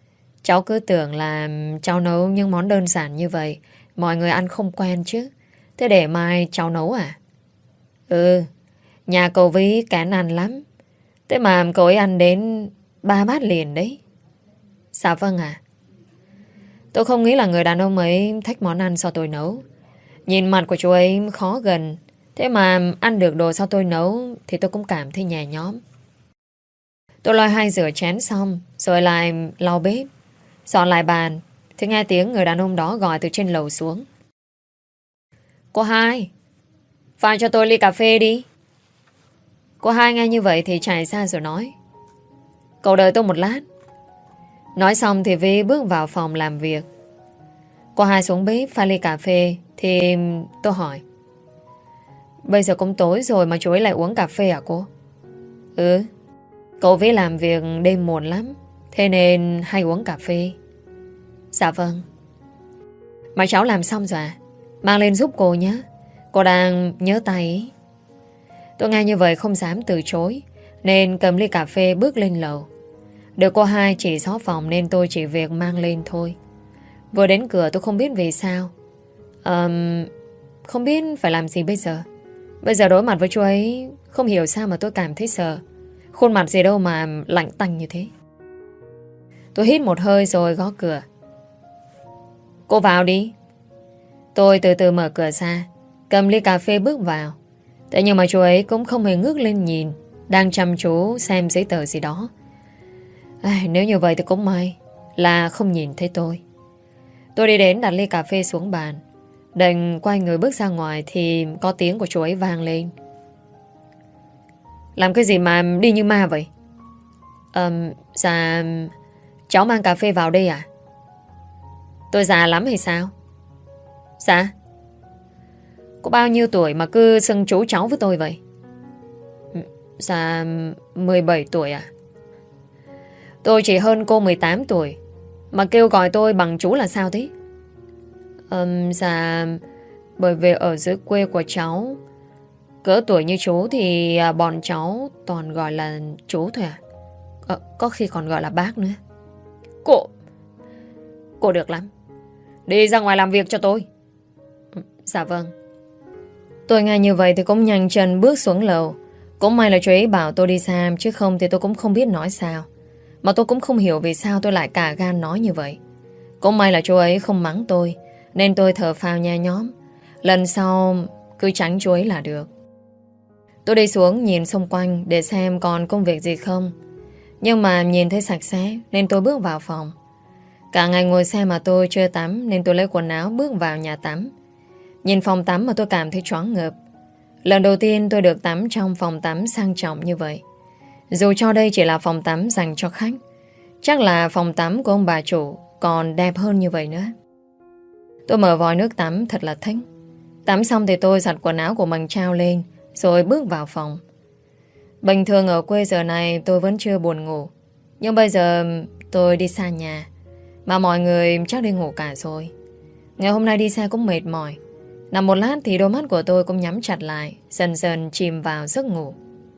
Cháu cứ tưởng là cháu nấu những món đơn giản như vậy mọi người ăn không quen chứ. Thế để mai cháu nấu à? Ừ, nhà cậu Vy kén ăn lắm. Thế mà cậu ấy ăn đến ba bát liền đấy. Dạ vâng ạ. Tôi không nghĩ là người đàn ông ấy thích món ăn do tôi nấu. Nhìn mặt của chú ấy khó gần. Thế mà ăn được đồ sau tôi nấu thì tôi cũng cảm thấy nhẹ nhõm. Tôi lôi hai rửa chén xong rồi lại lau bếp, dọn lại bàn thì nghe tiếng người đàn ông đó gọi từ trên lầu xuống. Cô Hai, pha cho tôi ly cà phê đi. Cô Hai nghe như vậy thì chạy ra rồi nói, cậu đợi tôi một lát. Nói xong thì Vi bước vào phòng làm việc. Cô Hai xuống bếp pha ly cà phê thì tôi hỏi, bây giờ cũng tối rồi mà chú ấy lại uống cà phê à cô? Ừ, cậu Vi làm việc đêm muộn lắm, thế nên hay uống cà phê. Dạ vâng. Mà cháu làm xong rồi à? Mang lên giúp cô nhé, cô đang nhớ tay ý. Tôi nghe như vậy không dám từ chối, nên cầm ly cà phê bước lên lầu. Được cô Hai chỉ xó phòng nên tôi chỉ việc mang lên thôi. Vừa đến cửa tôi không biết vì sao, um, không biết phải làm gì bây giờ. Bây giờ đối mặt với chú ấy, không hiểu sao mà tôi cảm thấy sợ. Khuôn mặt gì đâu mà lạnh tanh như thế. Tôi hít một hơi rồi gõ cửa. Cô vào đi. Tôi từ từ mở cửa ra, cầm ly cà phê bước vào. Thế nhưng mà chú ấy cũng không hề ngước lên nhìn, đang chăm chú xem giấy tờ gì đó. À, nếu như vậy thì cũng may là không nhìn thấy tôi. Tôi đi đến đặt ly cà phê xuống bàn, định quay người bước ra ngoài thì có tiếng của chú ấy vang lên. Làm cái gì mà đi như ma vậy? um, Dạ, cháu mang cà phê vào đây à? Tôi già lắm hay sao? Dạ. Có bao nhiêu tuổi mà cứ xưng chú cháu với tôi vậy? Dạ, mười bảy tuổi à? Tôi chỉ hơn cô mười tám tuổi mà kêu gọi tôi bằng chú là sao thế? um, Dạ, bởi vì ở dưới quê của cháu cỡ tuổi như chú thì bọn cháu toàn gọi là chú thôi à? Ờ, có khi còn gọi là bác nữa. Cô Cô được lắm, đi ra ngoài làm việc cho tôi. Dạ vâng. Tôi nghe như vậy thì cũng nhanh chân bước xuống lầu. Cũng may là chú ấy bảo tôi đi xa, chứ không thì tôi cũng không biết nói sao. Mà tôi cũng không hiểu vì sao tôi lại cả gan nói như vậy. Cũng may là chú ấy không mắng tôi, nên tôi thở phào nhẹ nhõm. Lần sau cứ tránh chú ấy là được. Tôi đi xuống nhìn xung quanh để xem còn công việc gì không. Nhưng mà nhìn thấy sạch sẽ nên tôi bước vào phòng. Cả ngày ngồi xe mà tôi chưa tắm nên tôi lấy quần áo bước vào nhà tắm. Nhìn phòng tắm mà tôi cảm thấy choáng ngợp. Lần đầu tiên tôi được tắm trong phòng tắm sang trọng như vậy. Dù cho đây chỉ là phòng tắm dành cho khách, chắc là phòng tắm của ông bà chủ còn đẹp hơn như vậy nữa. Tôi mở vòi nước tắm thật là thích. Tắm xong thì tôi giặt quần áo của mình trao lên rồi bước vào phòng. Bình thường ở quê giờ này tôi vẫn chưa buồn ngủ, nhưng bây giờ tôi đi xa nhà mà mọi người chắc đi ngủ cả rồi. Ngày hôm nay đi xa cũng mệt mỏi. Nằm một lát thì đôi mắt của tôi cũng nhắm chặt lại, dần dần chìm vào giấc ngủ.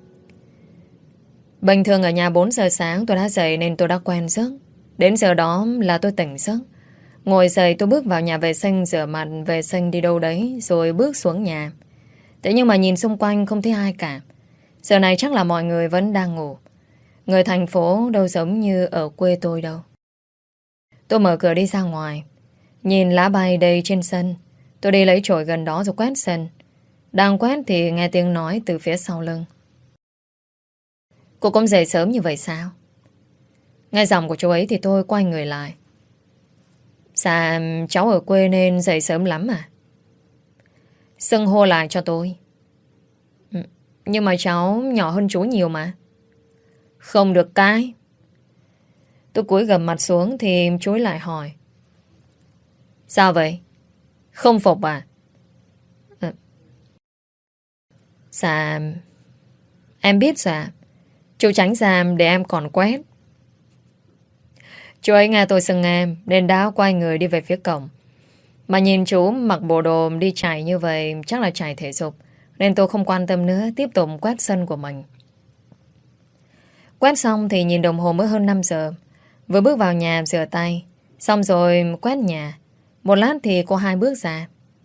Bình thường ở nhà bốn giờ sáng tôi đã dậy nên tôi đã quen giấc. Đến giờ đó là tôi tỉnh giấc. Ngồi dậy tôi bước vào nhà vệ sinh, rửa mặt, vệ sinh đi đâu đấy rồi bước xuống nhà. Thế nhưng mà nhìn xung quanh không thấy ai cả. Giờ này chắc là mọi người vẫn đang ngủ. Người thành phố đâu giống như ở quê tôi đâu. Tôi mở cửa đi ra ngoài, nhìn lá bay đầy trên sân. Tôi đi lấy chổi gần đó rồi quét sân. Đang quét thì nghe tiếng nói từ phía sau lưng. Cô cũng dậy sớm như vậy sao? Nghe giọng của chú ấy thì tôi quay người lại. Dạ, cháu ở quê nên dậy sớm lắm à? Xưng hô lại cho tôi. Nhưng mà cháu nhỏ hơn chú nhiều mà. Không được cái. Tôi cúi gằm mặt xuống thì chú ấy lại hỏi. Sao vậy? Không phục à? à Dạ, em biết dạ. Chú tránh ra để em còn quét. Chú ấy nghe tôi xưng em nên đã quay người đi về phía cổng. Mà nhìn chú mặc bộ đồ đi chạy như vậy chắc là chạy thể dục, nên tôi không quan tâm nữa, tiếp tục quét sân của mình. Quét xong thì nhìn đồng hồ mới hơn năm giờ. Vừa bước vào nhà rửa tay, xong rồi quét nhà. Một lát thì cô hai bước ra.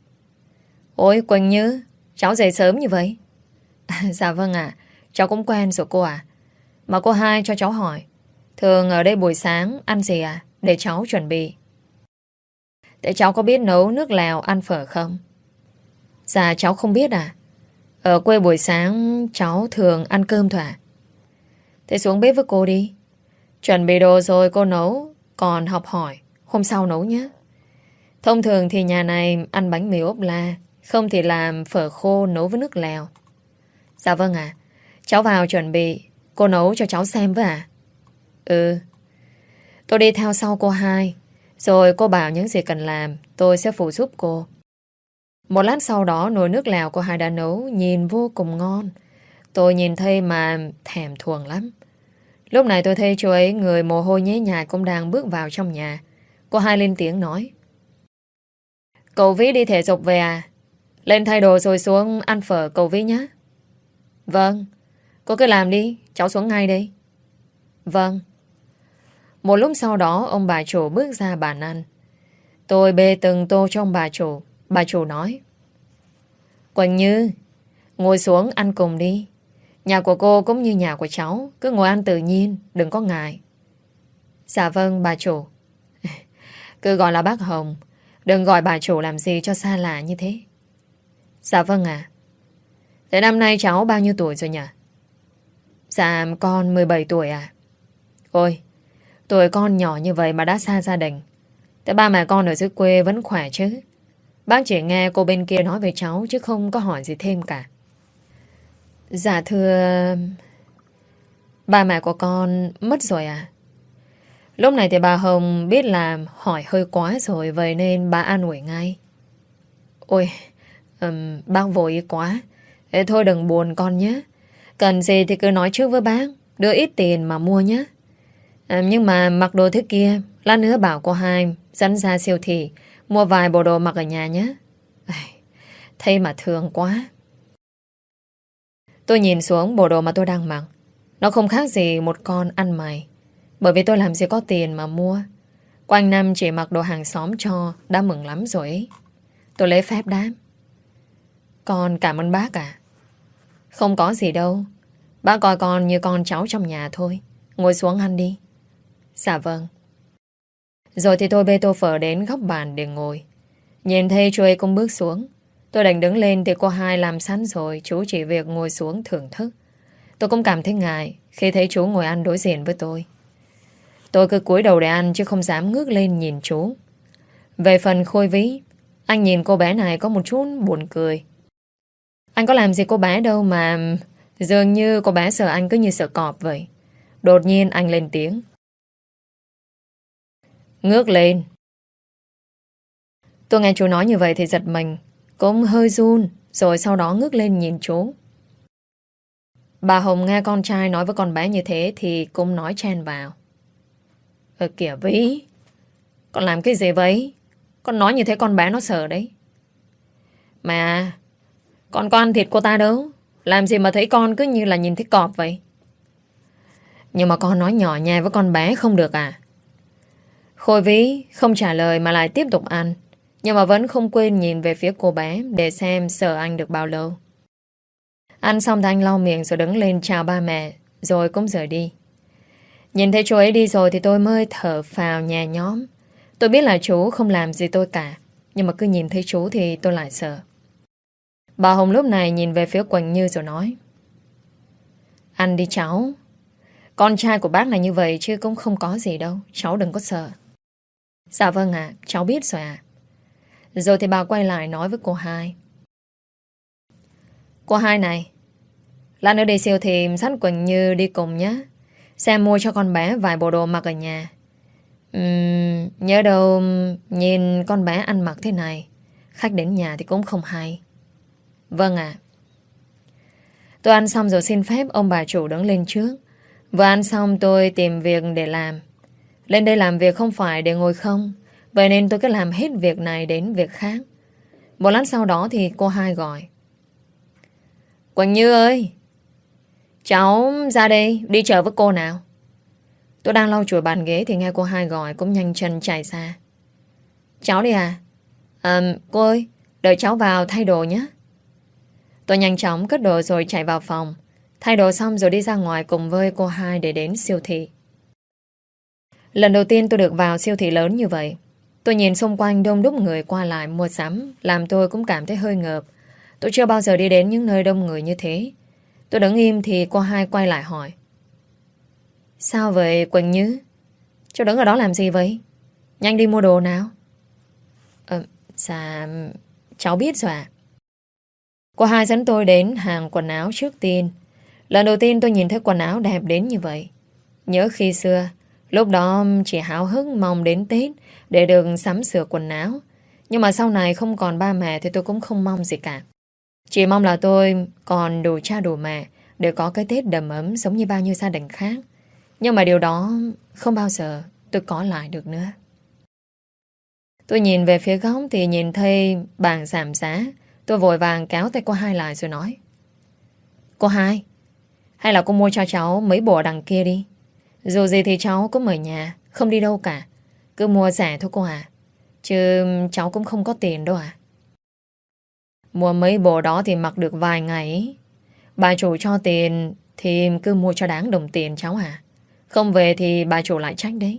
Ôi Quỳnh Như, cháu dậy sớm như vậy? Dạ vâng ạ, cháu cũng quen rồi cô ạ. Mà cô hai cho cháu hỏi, thường ở đây buổi sáng ăn gì à? Để cháu chuẩn bị. Để cháu có biết nấu nước Lào ăn phở không? Dạ cháu không biết à. Ở quê buổi sáng cháu thường ăn cơm thôi à? Thế xuống bếp với cô đi. Chuẩn bị đồ rồi cô nấu. Còn học hỏi hôm sau nấu nhé. Thông thường thì nhà này ăn bánh mì ốp la, không thì làm phở khô nấu với nước Lào. Dạ vâng ạ. Cháu vào chuẩn bị. Cô nấu cho cháu xem với à? Ừ. Tôi đi theo sau cô hai. Rồi cô bảo những gì cần làm, tôi sẽ phụ giúp cô. Một lát sau đó nồi nước Lào cô hai đã nấu, nhìn vô cùng ngon. Tôi nhìn thấy mà thèm thuồng lắm. Lúc này tôi thấy chú ấy người mồ hôi nhễ nhại cũng đang bước vào trong nhà. Cô hai lên tiếng nói. Cậu Vĩ đi thể dục về à? Lên thay đồ rồi xuống ăn phở cậu Vĩ nhé. Vâng. Cô cứ làm đi, cháu xuống ngay đây. Vâng. Một lúc sau đó ông bà chủ bước ra bàn ăn. Tôi bê từng tô cho ông bà chủ. Bà chủ nói. Quỳnh Như, ngồi xuống ăn cùng đi. Nhà của cô cũng như nhà của cháu, cứ ngồi ăn tự nhiên, đừng có ngại. Dạ vâng bà chủ. Cứ gọi là bác Hồng, đừng gọi bà chủ làm gì cho xa lạ như thế. Dạ vâng ạ. Thế năm nay cháu bao nhiêu tuổi rồi nhỉ? Dạ con mười bảy tuổi à. Ôi, tuổi con nhỏ như vậy mà đã xa gia đình. Thế ba mẹ con ở dưới quê vẫn khỏe chứ? Bác chỉ nghe cô bên kia nói về cháu chứ không có hỏi gì thêm cả. Dạ thưa... Ba mẹ của con mất rồi à? Lúc này thì bà Hồng biết là hỏi hơi quá rồi, vậy nên bà an ủi ngay. Ôi, um, bác vội quá. Thế thôi đừng buồn con nhé. Cần gì thì cứ nói trước với bác, đưa ít tiền mà mua nhé. À, nhưng mà mặc đồ thế kia, lát nữa bảo cô hai dẫn ra siêu thị mua vài bộ đồ mặc ở nhà nhé. Thấy mà thương quá. Tôi nhìn xuống bộ đồ mà tôi đang mặc. Nó không khác gì một con ăn mày. Bởi vì tôi làm gì có tiền mà mua. Quanh năm chỉ mặc đồ hàng xóm cho đã mừng lắm rồi ấy. Tôi lấy phép đáp. Con cảm ơn bác à? Không có gì đâu. Bác coi con như con cháu trong nhà thôi. Ngồi xuống ăn đi. Dạ vâng. Rồi thì tôi bê tô phở đến góc bàn để ngồi. Nhìn thấy chú ấy cũng bước xuống. Tôi đành đứng lên thì cô hai làm sẵn rồi. Chú chỉ việc ngồi xuống thưởng thức. Tôi cũng cảm thấy ngại khi thấy chú ngồi ăn đối diện với tôi. Tôi cứ cúi đầu để ăn chứ không dám ngước lên nhìn chú. Về phần Khôi Vĩ, anh nhìn cô bé này có một chút buồn cười. Anh có làm gì cô bé đâu mà dường như cô bé sợ anh cứ như sợ cọp vậy. Đột nhiên anh lên tiếng. Ngước lên. Tôi nghe chú nói như vậy thì giật mình, cũng hơi run, rồi sau đó ngước lên nhìn chú. Bà Hồng nghe con trai nói với con bé như thế thì cũng nói chen vào. Ờ kìa Vĩ, con làm cái gì vậy? Con nói như thế con bé nó sợ đấy. Mà con có ăn thịt cô ta đâu. Làm gì mà thấy con cứ như là nhìn thấy cọp vậy? Nhưng mà con nói nhỏ nhẹ với con bé không được à? Khôi Vĩ không trả lời mà lại tiếp tục ăn. Nhưng mà vẫn không quên nhìn về phía cô bé để xem sợ anh được bao lâu. Ăn xong thì anh lau miệng rồi đứng lên chào ba mẹ, rồi cũng rời đi. Nhìn thấy chú ấy đi rồi thì tôi mới thở phào nhẹ nhõm. Tôi biết là chú không làm gì tôi cả, nhưng mà cứ nhìn thấy chú thì tôi lại sợ. Bà Hồng lúc này nhìn về phía Quỳnh Như rồi nói. Ăn đi cháu. Con trai của bác là như vậy chứ cũng không có gì đâu. Cháu đừng có sợ. Dạ vâng ạ, cháu biết rồi ạ. Rồi thì bà quay lại nói với cô hai. Cô hai này, lát nữa đi siêu thị dắt Quỳnh Như đi cùng nhé. Xem mua cho con bé vài bộ đồ mặc ở nhà. uhm, Nhớ đâu nhìn con bé ăn mặc thế này, khách đến nhà thì cũng không hay. Vâng ạ. Tôi ăn xong rồi xin phép ông bà chủ đứng lên trước. Vừa ăn xong tôi tìm việc để làm. Lên đây làm việc không phải để ngồi không, vậy nên tôi cứ làm hết việc này đến việc khác. Một lát sau đó thì cô hai gọi. Quỳnh Như ơi, cháu ra đây đi chợ với cô nào. Tôi đang lau chùi bàn ghế thì nghe cô hai gọi, cũng nhanh chân chạy xa. Cháu đi à? À, cô ơi, đợi cháu vào thay đồ nhé. Tôi nhanh chóng cất đồ rồi chạy vào phòng. Thay đồ xong rồi đi ra ngoài cùng với cô hai để đến siêu thị. Lần đầu tiên tôi được vào siêu thị lớn như vậy. Tôi nhìn xung quanh đông đúc người qua lại mua sắm, làm tôi cũng cảm thấy hơi ngợp. Tôi chưa bao giờ đi đến những nơi đông người như thế. Tôi đứng im thì cô hai quay lại hỏi. Sao vậy Quỳnh Như? Cháu đứng ở đó làm gì vậy? Nhanh đi mua đồ nào. Ờ, dạ, cháu biết rồi ạ. Cô hai dẫn tôi đến hàng quần áo trước tiên. Lần đầu tiên tôi nhìn thấy quần áo đẹp đến như vậy. Nhớ khi xưa, lúc đó chỉ háo hức mong đến Tết để được sắm sửa quần áo. Nhưng mà sau này không còn ba mẹ thì tôi cũng không mong gì cả. Chỉ mong là tôi còn đủ cha đủ mẹ để có cái Tết đầm ấm giống như bao nhiêu gia đình khác. Nhưng mà điều đó không bao giờ tôi có lại được nữa. Tôi nhìn về phía góc thì nhìn thấy bảng giảm giá. Tôi vội vàng kéo tay cô hai lại rồi nói. Cô hai, hay là cô mua cho cháu mấy bộ đằng kia đi. Dù gì thì cháu cũng ở nhà, không đi đâu cả. Cứ mua rẻ thôi cô à. Chứ cháu cũng không có tiền đâu à. Mua mấy bộ đó thì mặc được vài ngày ấy. Bà chủ cho tiền thì cứ mua cho đáng đồng tiền cháu à. Không về thì bà chủ lại trách đấy.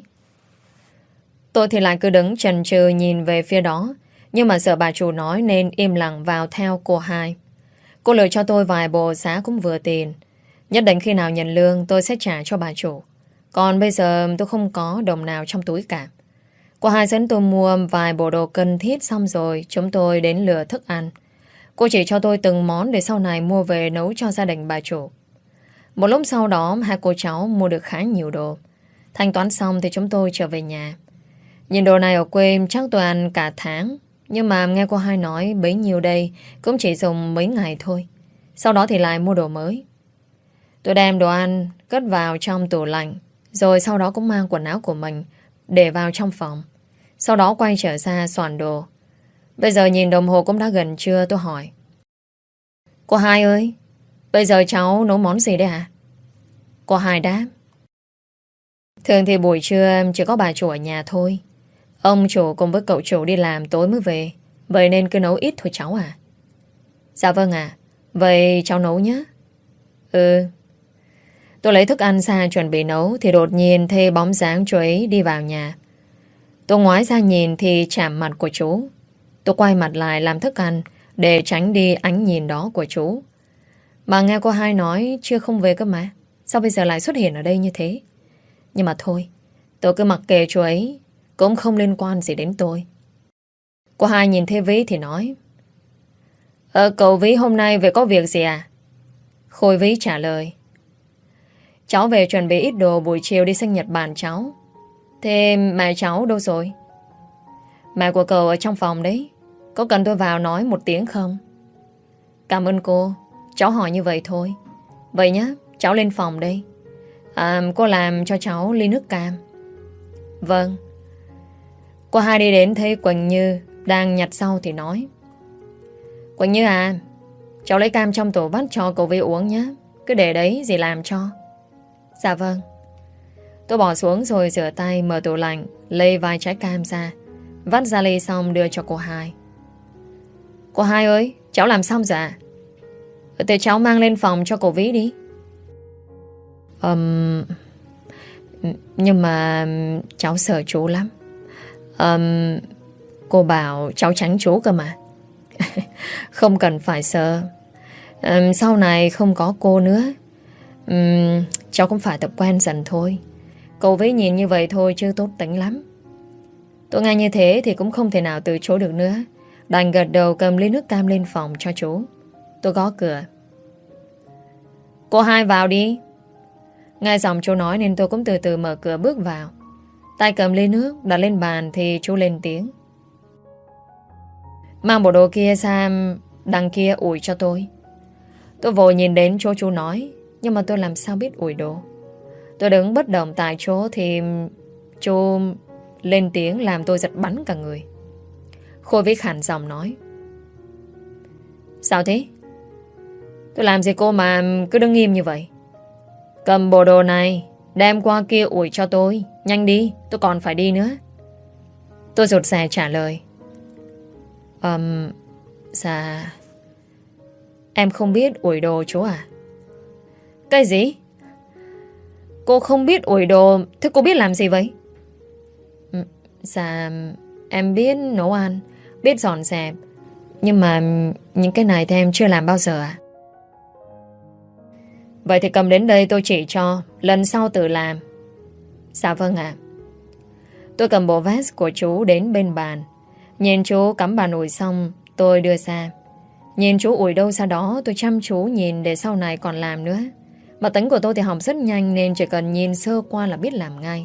Tôi thì lại cứ đứng chần chừ nhìn về phía đó. Nhưng mà sợ bà chủ nói nên im lặng vào theo cô hai. Cô lựa cho tôi vài bộ giá cũng vừa tiền. Nhất định khi nào nhận lương tôi sẽ trả cho bà chủ. Còn bây giờ tôi không có đồng nào trong túi cả. Cô hai dẫn tôi mua vài bộ đồ cần thiết xong rồi chúng tôi đến lựa thức ăn. Cô chỉ cho tôi từng món để sau này mua về nấu cho gia đình bà chủ. Một lúc sau đó hai cô cháu mua được khá nhiều đồ. Thanh toán xong thì chúng tôi trở về nhà. Nhìn đồ này ở quê chắc tôi ăn cả tháng. Nhưng mà nghe cô hai nói bấy nhiêu đây cũng chỉ dùng mấy ngày thôi. Sau đó thì lại mua đồ mới. Tôi đem đồ ăn cất vào trong tủ lạnh. Rồi sau đó cũng mang quần áo của mình để vào trong phòng. Sau đó quay trở ra soạn đồ. Bây giờ nhìn đồng hồ cũng đã gần trưa, tôi hỏi. Cô hai ơi, bây giờ cháu nấu món gì đấy à? Cô hai đáp. Thường thì buổi trưa chỉ có bà chủ ở nhà thôi. Ông chủ cùng với cậu chủ đi làm tối mới về. Vậy nên cứ nấu ít thôi cháu à. Dạ vâng ạ. Vậy cháu nấu nhé. Ừ. Tôi lấy thức ăn ra chuẩn bị nấu thì đột nhiên thấy bóng dáng chú ấy đi vào nhà. Tôi ngoái ra nhìn thì chạm mặt của chú. Tôi quay mặt lại làm thức ăn để tránh đi ánh nhìn đó của chú. Mà nghe cô hai nói chưa không về cơ mà. Sao bây giờ lại xuất hiện ở đây như thế? Nhưng mà thôi, tôi cứ mặc kệ chú ấy, cũng không liên quan gì đến tôi. Cô hai nhìn thấy Vĩ thì nói. Ờ, cậu Vĩ hôm nay về có việc gì à? Khôi Vĩ trả lời. Cháu về chuẩn bị ít đồ buổi chiều đi sinh nhật bạn cháu. Thế mẹ cháu đâu rồi? Mẹ của cậu ở trong phòng đấy. Có cần tôi vào nói một tiếng không? Cảm ơn cô. Cháu hỏi như vậy thôi. Vậy nhá, cháu lên phòng đây. À, cô làm cho cháu ly nước cam. Vâng. Cô hai đi đến thấy Quỳnh Như đang nhặt rau thì nói. Quỳnh Như à, cháu lấy cam trong tủ vắt cho cậu Vĩ uống nhé. Cứ để đấy dì làm cho. Dạ vâng. Tôi bỏ xuống rồi rửa tay, mở tủ lạnh, lấy vài trái cam ra, vắt ra ly xong đưa cho cô hai. Cô hai ơi, cháu làm xong rồi à? Thì cháu mang lên phòng cho cậu Vĩ đi. um, Nhưng mà cháu sợ chú lắm. um, Cô bảo cháu tránh chú cơ mà. Không cần phải sợ. um, Sau này không có cô nữa, um, cháu cũng phải tập quen dần thôi. Cậu Vĩ nhìn như vậy thôi chứ tốt tính lắm. Tôi nghe như thế thì cũng không thể nào từ chối được nữa, đành gật đầu cầm ly nước cam lên phòng cho chú. Tôi gõ cửa. Cô hai vào đi. Nghe giọng chú nói nên tôi cũng từ từ mở cửa bước vào. Tay cầm ly nước đặt lên bàn thì chú lên tiếng. Mang bộ đồ kia sang đằng kia ủi cho tôi. Tôi vội nhìn đến chỗ chú nói, nhưng mà tôi làm sao biết ủi đồ. Tôi đứng bất động tại chỗ thì chú lên tiếng làm tôi giật bắn cả người. Khôi Vĩ khản giọng nói. Sao thế? Tôi làm gì cô mà cứ đứng im như vậy? Cầm bộ đồ này Đem qua kia ủi cho tôi. Nhanh đi, tôi còn phải đi nữa. Tôi rụt rè trả lời. Ờm, dạ... Em không biết ủi đồ chú à? Cái gì? Cô không biết ủi đồ, thế cô biết làm gì vậy? Ừ, dạ, em biết nấu ăn, biết dọn dẹp. Nhưng mà những cái này thì em chưa làm bao giờ à? Vậy thì cầm đến đây tôi chỉ cho, lần sau tự làm. Dạ vâng ạ. Tôi cầm bộ vest của chú đến bên bàn. Nhìn chú cắm bàn ủi xong, tôi đưa ra. Nhìn chú ủi đâu ra đó, tôi chăm chú nhìn để sau này còn làm nữa. Mà tính của tôi thì học rất nhanh nên chỉ cần nhìn sơ qua là biết làm ngay.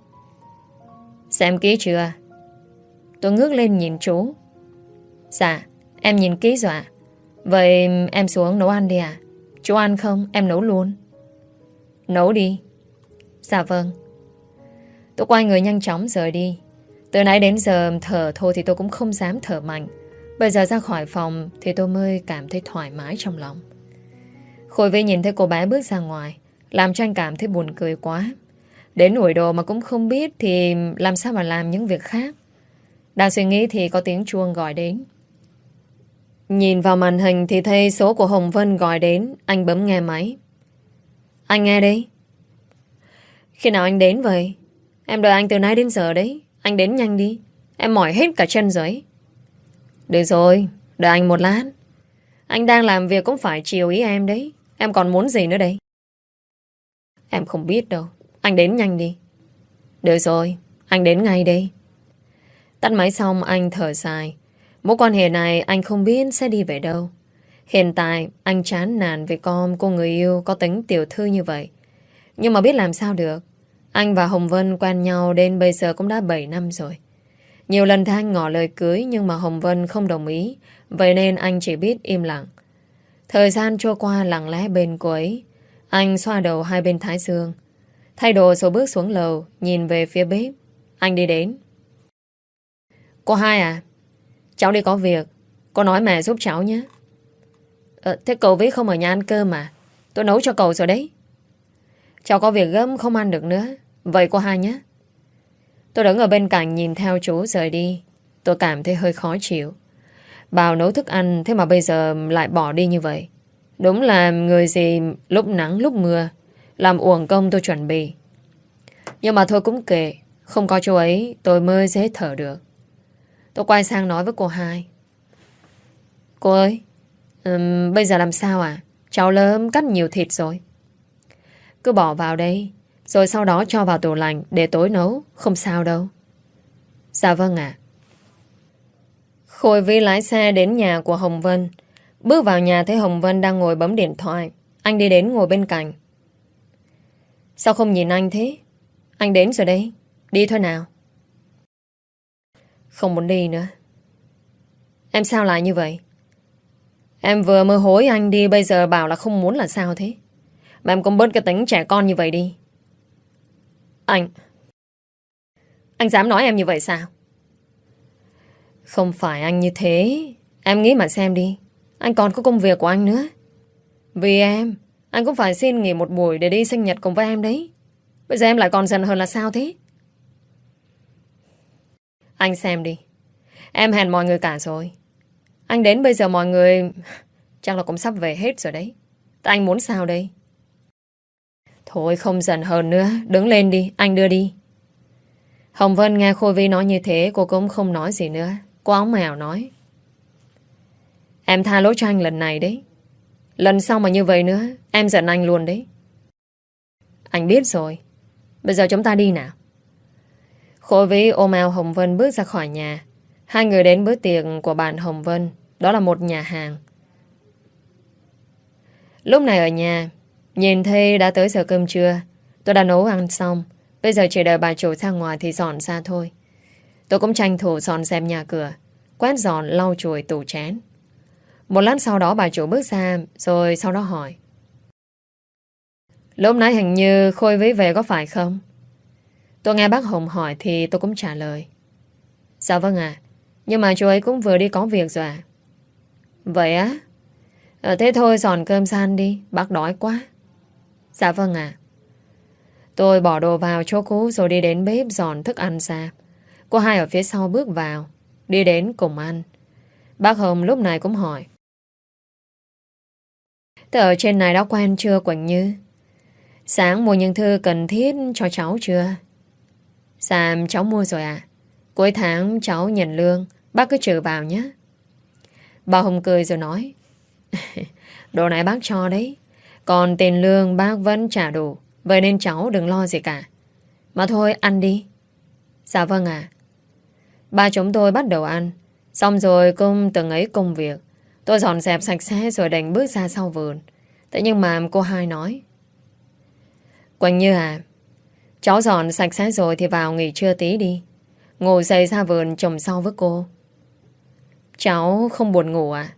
Xem kỹ chưa? Tôi ngước lên nhìn chú. Dạ, em nhìn kỹ rồi ạ. Vậy em xuống nấu ăn đi à? Chú ăn không? Em nấu luôn. Nấu đi. Dạ vâng. Tôi quay người nhanh chóng rời đi. Từ nãy đến giờ thở thôi thì tôi cũng không dám thở mạnh. Bây giờ ra khỏi phòng thì tôi mới cảm thấy thoải mái trong lòng. Khôi Vy nhìn thấy cô bé bước ra ngoài, làm cho anh cảm thấy buồn cười quá. Đến ủi đồ mà cũng không biết thì làm sao mà làm những việc khác. Đang suy nghĩ thì có tiếng chuông gọi đến. Nhìn vào màn hình thì thấy số của Hồng Vân gọi đến. Anh bấm nghe máy. Anh nghe đi. Khi nào anh đến vậy? Em đợi anh từ nãy đến giờ đấy. Anh đến nhanh đi. Em mỏi hết cả chân rồi. Được rồi, đợi anh một lát. Anh đang làm việc cũng phải chiều ý em đấy. Em còn muốn gì nữa đây? Em không biết đâu. Anh đến nhanh đi. Được rồi, anh đến ngay đi. Tắt máy xong anh thở dài. Mối quan hệ này anh không biết sẽ đi về đâu. Hiện tại anh chán nản vì con cô người yêu có tính tiểu thư như vậy. Nhưng mà biết làm sao được. Anh và Hồng Vân quen nhau đến bây giờ cũng đã bảy năm rồi. Nhiều lần thì anh ngỏ lời cưới nhưng mà Hồng Vân không đồng ý. Vậy nên anh chỉ biết im lặng. Thời gian trôi qua lặng lẽ bên cô ấy. Anh xoa đầu hai bên thái dương. Thay đồ rồi bước xuống lầu, nhìn về phía bếp. Anh đi đến. Cô hai à? Cháu đi có việc. Cô nói mẹ giúp cháu nhé. Ờ, thế cậu Vĩ không ở nhà ăn cơm mà. Tôi nấu cho cậu rồi đấy. Cháu có việc gấp không ăn được nữa. Vậy cô hai nhé. Tôi đứng ở bên cạnh nhìn theo chú rời đi. Tôi cảm thấy hơi khó chịu. Bảo nấu thức ăn thế mà bây giờ lại bỏ đi như vậy. Đúng là người gì lúc nắng lúc mưa. Làm uổng công tôi chuẩn bị. Nhưng mà thôi cũng kệ. Không có chú ấy tôi mới dễ thở được. Tôi quay sang nói với cô hai. Cô ơi, um, bây giờ làm sao à? Cháu lớn cắt nhiều thịt rồi. Cứ bỏ vào đây, rồi sau đó cho vào tủ lạnh để tối nấu. Không sao đâu. Dạ vâng ạ. Khôi Vy lái xe đến nhà của Hồng Vân. Bước vào nhà thấy Hồng Vân đang ngồi bấm điện thoại. Anh đi đến ngồi bên cạnh. Sao không nhìn anh thế? Anh đến rồi đấy. Đi thôi nào. Không muốn đi nữa. Em sao lại như vậy? Em vừa mới hối anh đi, bây giờ bảo là không muốn là sao thế? Mà em cũng bớt cái tính trẻ con như vậy đi. Anh Anh dám nói em như vậy sao? Không phải anh như thế. Em nghĩ mà xem đi. Anh còn có công việc của anh nữa. Vì em anh cũng phải xin nghỉ một buổi để đi sinh nhật cùng với em đấy. Bây giờ em lại còn giận hơn là sao thế? Anh xem đi. Em hẹn mọi người cả rồi. Anh đến bây giờ mọi người chắc là cũng sắp về hết rồi đấy. Tại anh muốn sao đây? Thôi không giận hơn nữa. Đứng lên đi, anh đưa đi. Hồng Vân nghe Khôi Vy nói như thế, cô cũng không nói gì nữa. Cô áo mèo nói. Em tha lỗi cho anh lần này đấy. Lần sau mà như vậy nữa, em giận anh luôn đấy. Anh biết rồi. Bây giờ chúng ta đi nào. Khôi Vy ôm eo Hồng Vân bước ra khỏi nhà. Hai người đến bữa tiệc của bạn Hồng Vân. Đó là một nhà hàng. Lúc này ở nhà, nhìn thấy đã tới giờ cơm trưa. Tôi đã nấu ăn xong. Bây giờ chỉ đợi bà chủ ra ngoài thì dọn ra thôi. Tôi cũng tranh thủ dọn dẹp nhà cửa, quét dọn lau chùi tủ chén. Một lát sau đó bà chủ bước ra, rồi sau đó hỏi. Lúc nãy hình như Khôi Vy về có phải không? Tôi nghe bác Hồng hỏi thì tôi cũng trả lời. Dạ vâng ạ. Nhưng mà chú ấy cũng vừa đi có việc rồi à? Vậy á? Ờ, thế thôi dọn cơm san đi, bác đói quá. Dạ vâng ạ. Tôi Tôi bỏ đồ vào chỗ cũ rồi đi đến bếp dọn thức ăn ra. Cô hai ở phía sau bước vào, đi đến cùng ăn. Bác Hồng lúc này cũng hỏi: "Thế ở trên này đã quen chưa Quỳnh Như? Sáng mua những thư cần thiết cho cháu chưa?" "Dạ cháu mua rồi à. Cuối tháng cháu nhận lương, bác cứ trừ vào nhé." Bà Hồng cười rồi nói: "Đồ này bác cho đấy. Còn tiền lương bác vẫn trả đủ, vậy nên cháu đừng lo gì cả. Mà thôi ăn đi." "Dạ vâng ạ." Ba chúng tôi bắt đầu ăn. Xong rồi cùng từng ấy công việc. Tôi dọn dẹp sạch sẽ rồi đành bước ra sau vườn. Thế nhưng mà cô hai nói: "Quỳnh Như à, cháu dọn sạch sẽ rồi thì vào nghỉ trưa tí đi. Ngủ dậy ra vườn trồng sau với cô." "Cháu không buồn ngủ à?"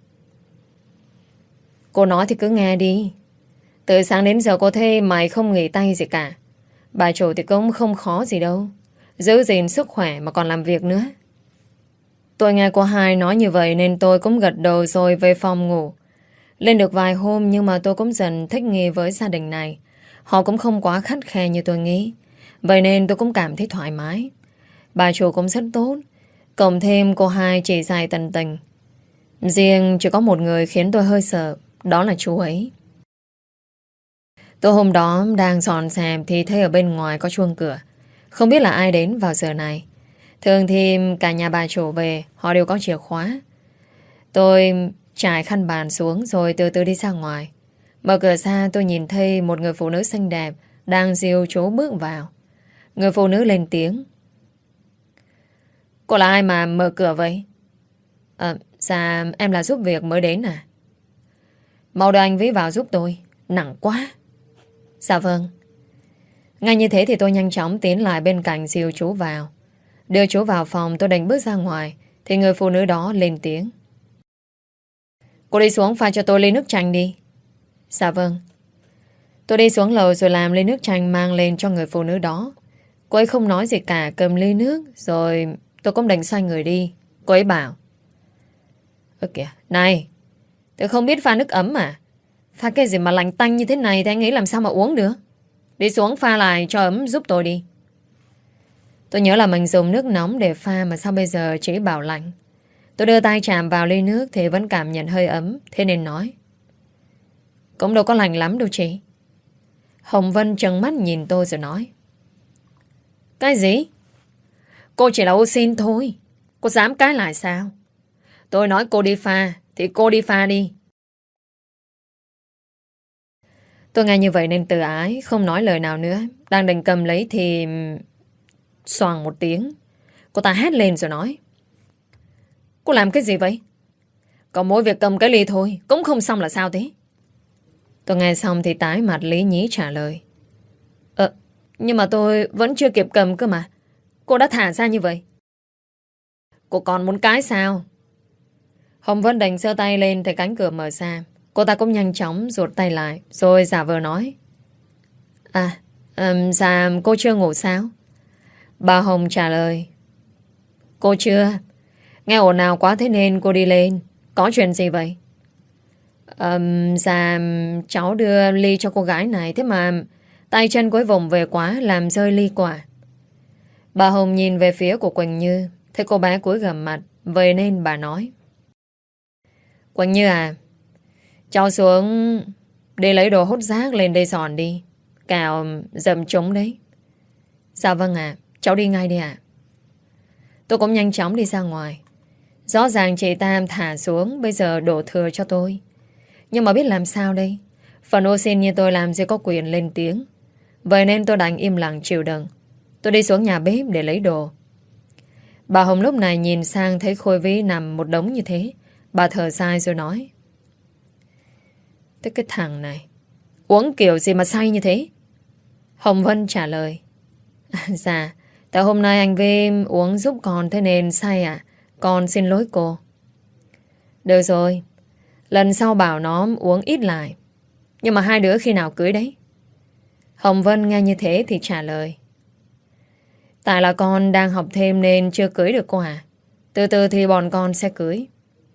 "Cô nói thì cứ nghe đi. Từ sáng đến giờ cô thấy mày không nghỉ tay gì cả. Bà chủ thì cũng không khó gì đâu. Giữ gìn sức khỏe mà còn làm việc nữa." Tôi nghe cô hai nói như vậy nên tôi cũng gật đầu rồi về phòng ngủ. Lên được vài hôm nhưng mà tôi cũng dần thích nghi với gia đình này. Họ cũng không quá khắt khe như tôi nghĩ. Vậy nên tôi cũng cảm thấy thoải mái. Bà chủ cũng rất tốt. Cộng thêm cô hai chỉ dạy tận tình. Riêng chỉ có một người khiến tôi hơi sợ. Đó là chú ấy. Tôi hôm đó đang dọn dẹp thì thấy ở bên ngoài có chuông cửa. Không biết là ai đến vào giờ này. Thường thì cả nhà bà chủ về, họ đều có chìa khóa. Tôi trải khăn bàn xuống rồi từ từ đi ra ngoài. Mở cửa ra tôi nhìn thấy một người phụ nữ xinh đẹp đang dìu chú bước vào. Người phụ nữ lên tiếng: "Cô là ai mà mở cửa vậy?" "À, dạ em là giúp việc mới đến à." "Mau đưa anh Vĩ vào giúp tôi, nặng quá." "Dạ vâng." Ngay như thế thì tôi nhanh chóng tiến lại bên cạnh dìu chú vào. Đưa chú vào phòng tôi định bước ra ngoài thì người phụ nữ đó lên tiếng: "Cô đi xuống pha cho tôi ly nước chanh đi." "Dạ vâng." Tôi đi xuống lầu rồi làm ly nước chanh mang lên cho người phụ nữ đó. Cô ấy không nói gì cả, cầm ly nước. Rồi tôi cũng định xoay người đi. Cô ấy bảo: "Ơ kìa, này, tôi không biết pha nước ấm à? Pha cái gì mà lạnh tanh như thế này thì anh nghĩ làm sao mà uống được? Đi xuống pha lại cho ấm giúp tôi đi." Tôi nhớ là mình dùng nước nóng để pha mà sao bây giờ chỉ bảo lạnh. Tôi đưa tay chạm vào ly nước thì vẫn cảm nhận hơi ấm, thế nên nói: "Cũng đâu có lạnh lắm đâu chị." Hồng Vân trừng mắt nhìn tôi rồi nói: "Cái gì? Cô chỉ là ô xin thôi. Cô dám cãi lại sao? Tôi nói cô đi pha thì cô đi pha đi." Tôi nghe như vậy nên tự ái, không nói lời nào nữa. Đang định cầm lấy thì xoàng một tiếng, cô ta hét lên rồi nói: "Cô làm cái gì vậy? Có mỗi việc cầm cái ly thôi cũng không xong là sao thế?" Tôi nghe xong thì tái mặt lý nhí trả lời: "Ờ, nhưng mà tôi vẫn chưa kịp cầm cơ mà. Cô đã thả ra như vậy." "Cô còn muốn cái sao?" Hồng Vân đành giơ tay lên thì cánh cửa mở ra. Cô ta cũng nhanh chóng rụt tay lại rồi giả vờ nói: "À, um, dạ cô chưa ngủ sao?" Bà Hồng trả lời: "Cô chưa. Nghe ồn ào quá thế nên cô đi lên. Có chuyện gì vậy?" Um, dạ cháu đưa ly cho cô gái này, thế mà tay chân cô ấy vùng về quá làm rơi ly quả." Bà Hồng nhìn về phía của Quỳnh Như, thấy cô bé cúi gằm mặt, vậy nên bà nói: "Quỳnh Như à, cháu xuống đi lấy đồ hút rác lên đây dọn đi. Cào dầm trúng đấy." "Dạ vâng ạ, cháu đi ngay đi ạ." Tôi cũng nhanh chóng đi ra ngoài. Rõ ràng chị Tam thả xuống bây giờ đổ thừa cho tôi. Nhưng mà biết làm sao đây? Phần ô xin như tôi làm gì có quyền lên tiếng. Vậy nên tôi đành im lặng chịu đựng. Tôi đi xuống nhà bếp để lấy đồ. Bà Hồng lúc này nhìn sang thấy Khôi Vĩ nằm một đống như thế. Bà thở dài rồi nói: "Thế cái thằng này uống kiểu gì mà say như thế?" Hồng Vân trả lời: "Dạ, tại hôm nay anh Vĩ uống giúp con thế nên say à. Con xin lỗi cô." "Được rồi, lần sau bảo nó uống ít lại. Nhưng mà hai đứa khi nào cưới đấy?" Hồng Vân nghe như thế thì trả lời: "Tại là con đang học thêm nên chưa cưới được cô à. Từ từ thì bọn con sẽ cưới."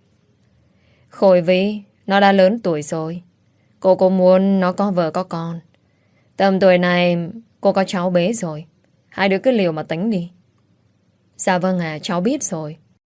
Khôi Vĩ, nó đã lớn tuổi rồi. Cô cũng muốn nó có vợ có con. Tầm tuổi này Cô có cháu bế rồi. Hai đứa cứ liều mà tính đi. Dạ vâng à, cháu biết rồi.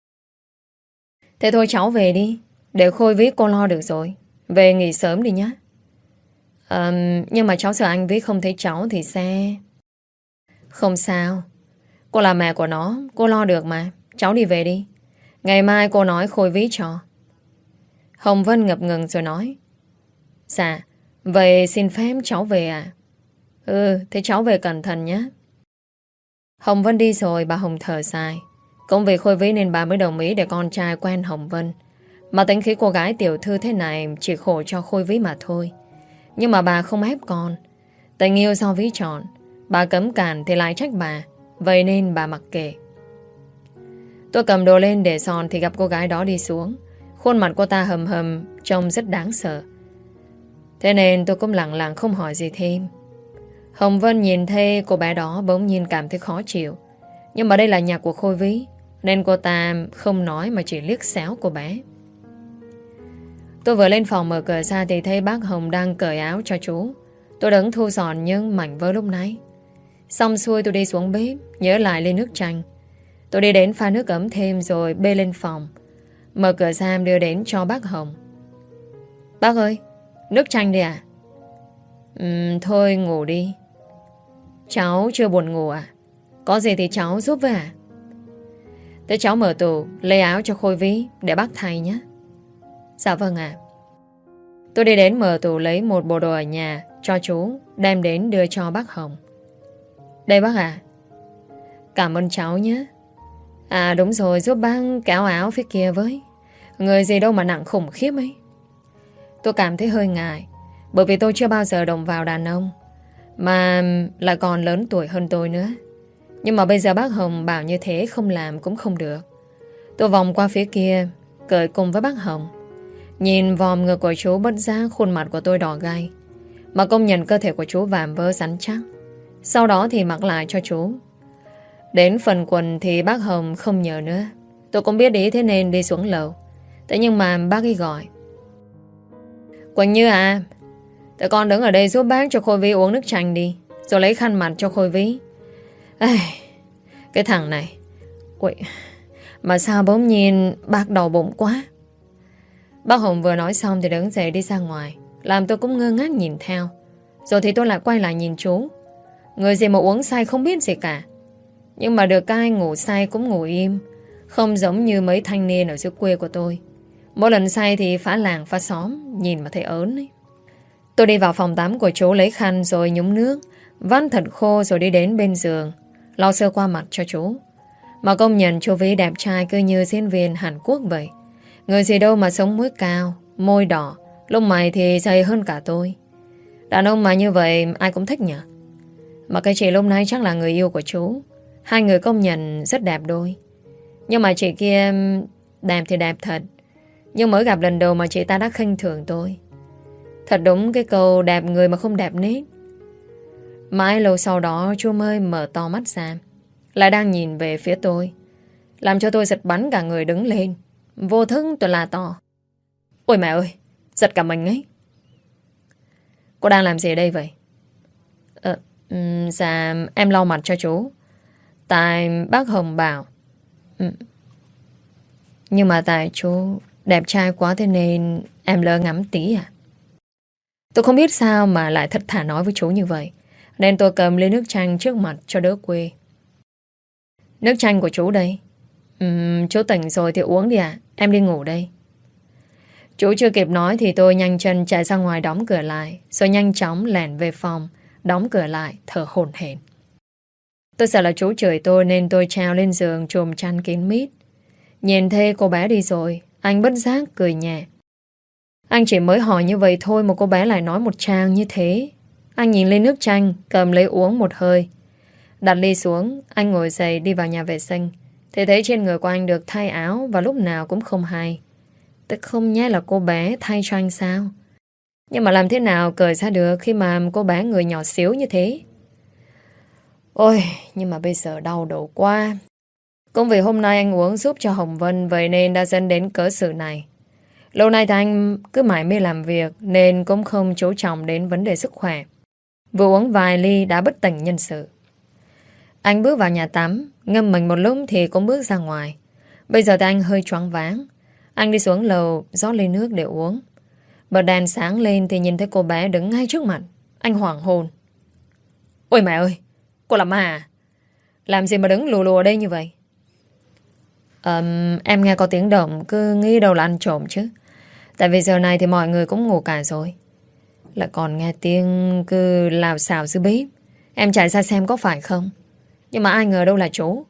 Thế thôi cháu về đi. Để Khôi với cô lo được rồi. Về nghỉ sớm đi nhé. à, Nhưng mà cháu sợ anh với không thấy cháu thì sẽ... Không sao. Cô là mẹ của nó, cô lo được mà. Cháu đi về đi. Ngày mai cô nói Khôi ví cho. Hồng Vân ngập ngừng rồi nói: Dạ, vậy xin phép cháu về à? Ừ, thế cháu về cẩn thận nhé. Hồng Vân đi rồi, bà Hồng thở dài. Cũng vì Khôi ví nên bà mới đồng ý để con trai quen Hồng Vân. Mà tính khí cô gái tiểu thư thế này chỉ khổ cho Khôi ví mà thôi. Nhưng mà bà không ép con. Tình yêu do ví chọn. Bà cấm cản thì lại trách bà. Vậy nên bà mặc kệ. Tôi cầm đồ lên để son thì gặp cô gái đó đi xuống. Khuôn mặt cô ta hầm hầm, trông rất đáng sợ. Thế nên tôi cũng lặng lặng không hỏi gì thêm. Hồng Vân nhìn thấy cô bé đó bỗng nhiên cảm thấy khó chịu. Nhưng mà đây là nhà của Khôi ví, nên cô ta không nói mà chỉ liếc xéo cô bé. Tôi vừa lên phòng mở cửa ra thì thấy bác Hồng đang cởi áo cho chú. Tôi đứng thu dọn những mảnh vỡ lúc nãy. Xong xuôi tôi đi xuống bếp, nhớ lại ly nước chanh. Tôi đi đến pha nước ấm thêm rồi bê lên phòng. Mở cửa ra đưa đến cho bác Hồng. Bác ơi, nước chanh đi à? Ừm, thôi ngủ đi. Cháu chưa buồn ngủ à? Có gì thì cháu giúp với à? Thế cháu mở tủ lấy áo cho Khôi ví để bác thay nhé. Dạ vâng ạ. Tôi đi đến mở tủ lấy một bộ đồ ở nhà cho chú, đem đến đưa cho bác Hồng. Đây bác ạ. Cảm ơn cháu nhé. À đúng rồi, giúp bác kéo áo phía kia với. Người gì đâu mà nặng khủng khiếp ấy. Tôi cảm thấy hơi ngại, bởi vì tôi chưa bao giờ động vào đàn ông, mà lại còn lớn tuổi hơn tôi nữa. Nhưng mà bây giờ bác Hồng bảo như thế không làm cũng không được. Tôi vòng qua phía kia, cởi cùng với bác Hồng. Nhìn vòm ngực của chú bất giác khuôn mặt của tôi đỏ gay. Mà công nhận cơ thể của chú vạm vỡ rắn chắc. Sau đó thì mặc lại cho chú. Đến phần quần thì bác Hồng không nhờ nữa. Tôi cũng biết ý thế nên đi xuống lầu. Thế nhưng mà bác ấy gọi: Quỳnh Như à, tụi con đứng ở đây giúp bác cho Khôi ví uống nước chanh đi, rồi lấy khăn mặt cho Khôi ví. Ây, cái thằng này. Ui, mà sao bỗng nhiên bác đau bụng quá. Bác Hồng vừa nói xong thì đứng dậy đi ra ngoài, làm tôi cũng ngơ ngác nhìn theo. Rồi thì tôi lại quay lại nhìn chú. Người gì mà uống say không biết gì cả. Nhưng mà được cái ngủ say cũng ngủ im, không giống như mấy thanh niên ở dưới quê của tôi. Mỗi lần say thì phá làng phá xóm, nhìn mà thấy ớn ấy. Tôi đi vào phòng tắm của chú lấy khăn rồi nhúng nước, vắt thật khô rồi đi đến bên giường, lau sơ qua mặt cho chú. Mà công nhận chú ví đẹp trai cứ như diễn viên Hàn Quốc vậy. Người gì đâu mà sống mũi cao, môi đỏ, lông mày thì dày hơn cả tôi. Đàn ông mà như vậy ai cũng thích nhỉ. Mà cái chị lúc nãy chắc là người yêu của chú. Hai người công nhận rất đẹp đôi. Nhưng mà chị kia đẹp thì đẹp thật, nhưng mới gặp lần đầu mà chị ta đã khinh thường tôi. Thật đúng cái câu đẹp người mà không đẹp nết. Mãi lâu sau đó chú mới mở to mắt ra, lại đang nhìn về phía tôi, làm cho tôi giật bắn cả người đứng lên. Vô thức tôi la to: Ôi mẹ ơi, giật cả mình ấy. Cô đang làm gì ở đây vậy? Ờ, um, dạ em lau mặt cho chú. Tại bác Hồng bảo. um, Nhưng mà tại chú đẹp trai quá thế nên em lỡ ngắm tí à? Tôi không biết sao mà lại thật thà nói với chú như vậy, nên tôi cầm ly nước chanh trước mặt cho đỡ quê. Nước chanh của chú đây. uhm, Chú tỉnh rồi thì uống đi à? Em đi ngủ đây. Chú chưa kịp nói thì tôi nhanh chân chạy ra ngoài đóng cửa lại, rồi nhanh chóng lẻn về phòng, đóng cửa lại, thở hổn hển. Tôi sợ là chú chửi tôi nên tôi treo lên giường chùm chăn kín mít. Nhìn thấy cô bé đi rồi, anh bất giác cười nhẹ. Anh chỉ mới hỏi như vậy thôi mà cô bé lại nói một tràng như thế. Anh nhìn lên nước chanh, cầm lấy uống một hơi. Đặt ly xuống, anh ngồi dậy đi vào nhà vệ sinh. Thì thấy trên người của anh được thay áo và lúc nào cũng không hay. Tức không nhé là cô bé thay cho anh sao? Nhưng mà làm thế nào cởi ra được khi mà cô bé người nhỏ xíu như thế? Ôi, nhưng mà bây giờ đau đầu quá. Cũng vì hôm nay anh uống giúp cho Hồng Vân, vậy nên đã dẫn đến cớ sự này. Lâu nay thì anh cứ mải mê làm việc nên cũng không chú trọng đến vấn đề sức khỏe. Vừa uống vài ly đã bất tỉnh nhân sự. Anh bước vào nhà tắm, ngâm mình một lúc thì cũng bước ra ngoài. Bây giờ thì anh hơi choáng váng. Anh đi xuống lầu rót ly nước để uống. Bật đèn sáng lên thì nhìn thấy cô bé đứng ngay trước mặt. Anh hoảng hồn. Ôi mẹ ơi, cô là ma à? Làm gì mà đứng lù lù ở đây như vậy? um, Em nghe có tiếng động cứ nghĩ đâu là ăn trộm chứ. Tại vì giờ này thì mọi người cũng ngủ cả rồi. Lại còn nghe tiếng cứ lào xào dưới bếp. Em chạy ra xem có phải không. Nhưng mà ai ngờ đâu là chú.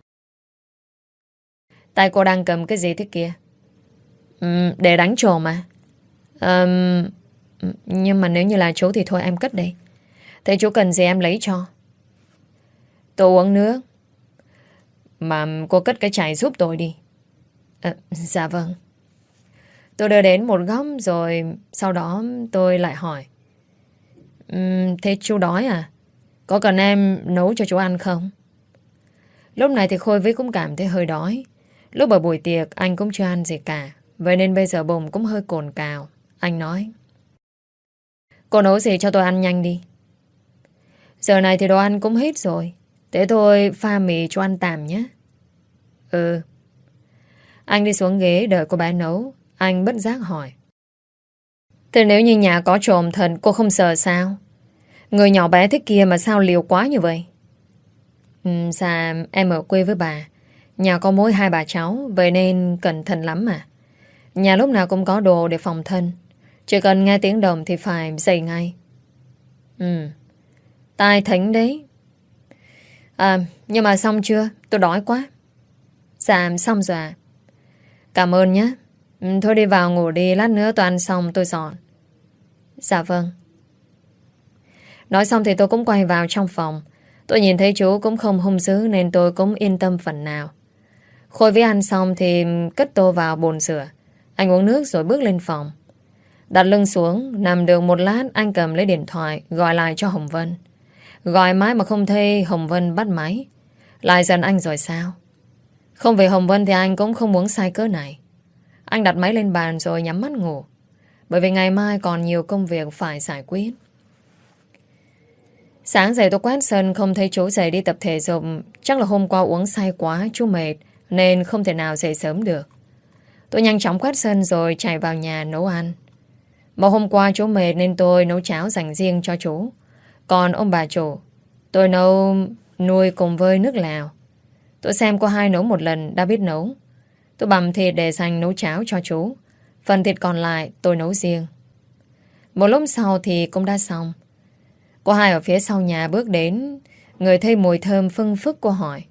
Tay cô đang cầm cái gì thế kia? um, Để đánh trộm mà. um, Nhưng mà nếu như là chú thì thôi em cất đi. Thế chú cần gì em lấy cho. Tôi uống nước. Mà cô cất cái chai giúp tôi đi. À, dạ vâng. Tôi đưa đến một góc rồi sau đó tôi lại hỏi. Um, thế chú đói à? Có cần em nấu cho chú ăn không? Lúc này thì Khôi Vĩ cũng cảm thấy hơi đói. Lúc ở buổi tiệc anh cũng chưa ăn gì cả. Vậy nên bây giờ bụng cũng hơi cồn cào. Anh nói. Cô nấu gì cho tôi ăn nhanh đi. Giờ này thì đồ ăn cũng hết rồi. Thế thôi pha mì cho ăn tạm nhé. Ừ. Anh đi xuống ghế đợi cô bé nấu. Anh bất giác hỏi. Thế nếu như nhà có trộm thật cô không sợ sao? Người nhỏ bé thế kia mà sao liều quá như vậy? Ừ, dạ em ở quê với bà. Nhà có mỗi hai bà cháu. Vậy nên cẩn thận lắm mà. Nhà lúc nào cũng có đồ để phòng thân. Chỉ cần nghe tiếng động thì phải dậy ngay. Ừ. Tai thính đấy. À nhưng mà xong chưa? Tôi đói quá. Dạ xong rồi à. Cảm ơn nhé. Ừ, thôi đi vào ngủ đi. Lát nữa tôi ăn xong tôi dọn. Dạ vâng. Nói xong thì tôi cũng quay vào trong phòng. Tôi nhìn thấy chú cũng không hung dữ nên tôi cũng yên tâm phần nào. Khôi Vĩ ăn xong thì cất tô vào bồn rửa. Anh uống nước rồi bước lên phòng. Đặt lưng xuống, nằm được một lát anh cầm lấy điện thoại gọi lại cho Hồng Vân. Gọi mãi mà không thấy Hồng Vân bắt máy. Lại giận anh rồi sao? Không về Hồng Vân thì anh cũng không muốn sai cớ này. Anh đặt máy lên bàn rồi nhắm mắt ngủ. Bởi vì ngày mai còn nhiều công việc phải giải quyết. Sáng dậy tôi quét sân không thấy chú dậy đi tập thể dục. Chắc là hôm qua uống say quá chú mệt nên không thể nào dậy sớm được. Tôi nhanh chóng quét sân rồi chạy vào nhà nấu ăn. Mà hôm qua chú mệt nên tôi nấu cháo dành riêng cho chú. Còn ông bà chủ tôi nấu nuôi cùng với nước lào. Tôi xem cô hai nấu một lần đã biết nấu. Tôi bằm thịt để dành nấu cháo cho chú. Phần thịt còn lại tôi nấu riêng. Một lúc sau thì cũng đã xong. Cô hai ở phía sau nhà bước đến. Người thấy mùi thơm phưng phức cô hỏi.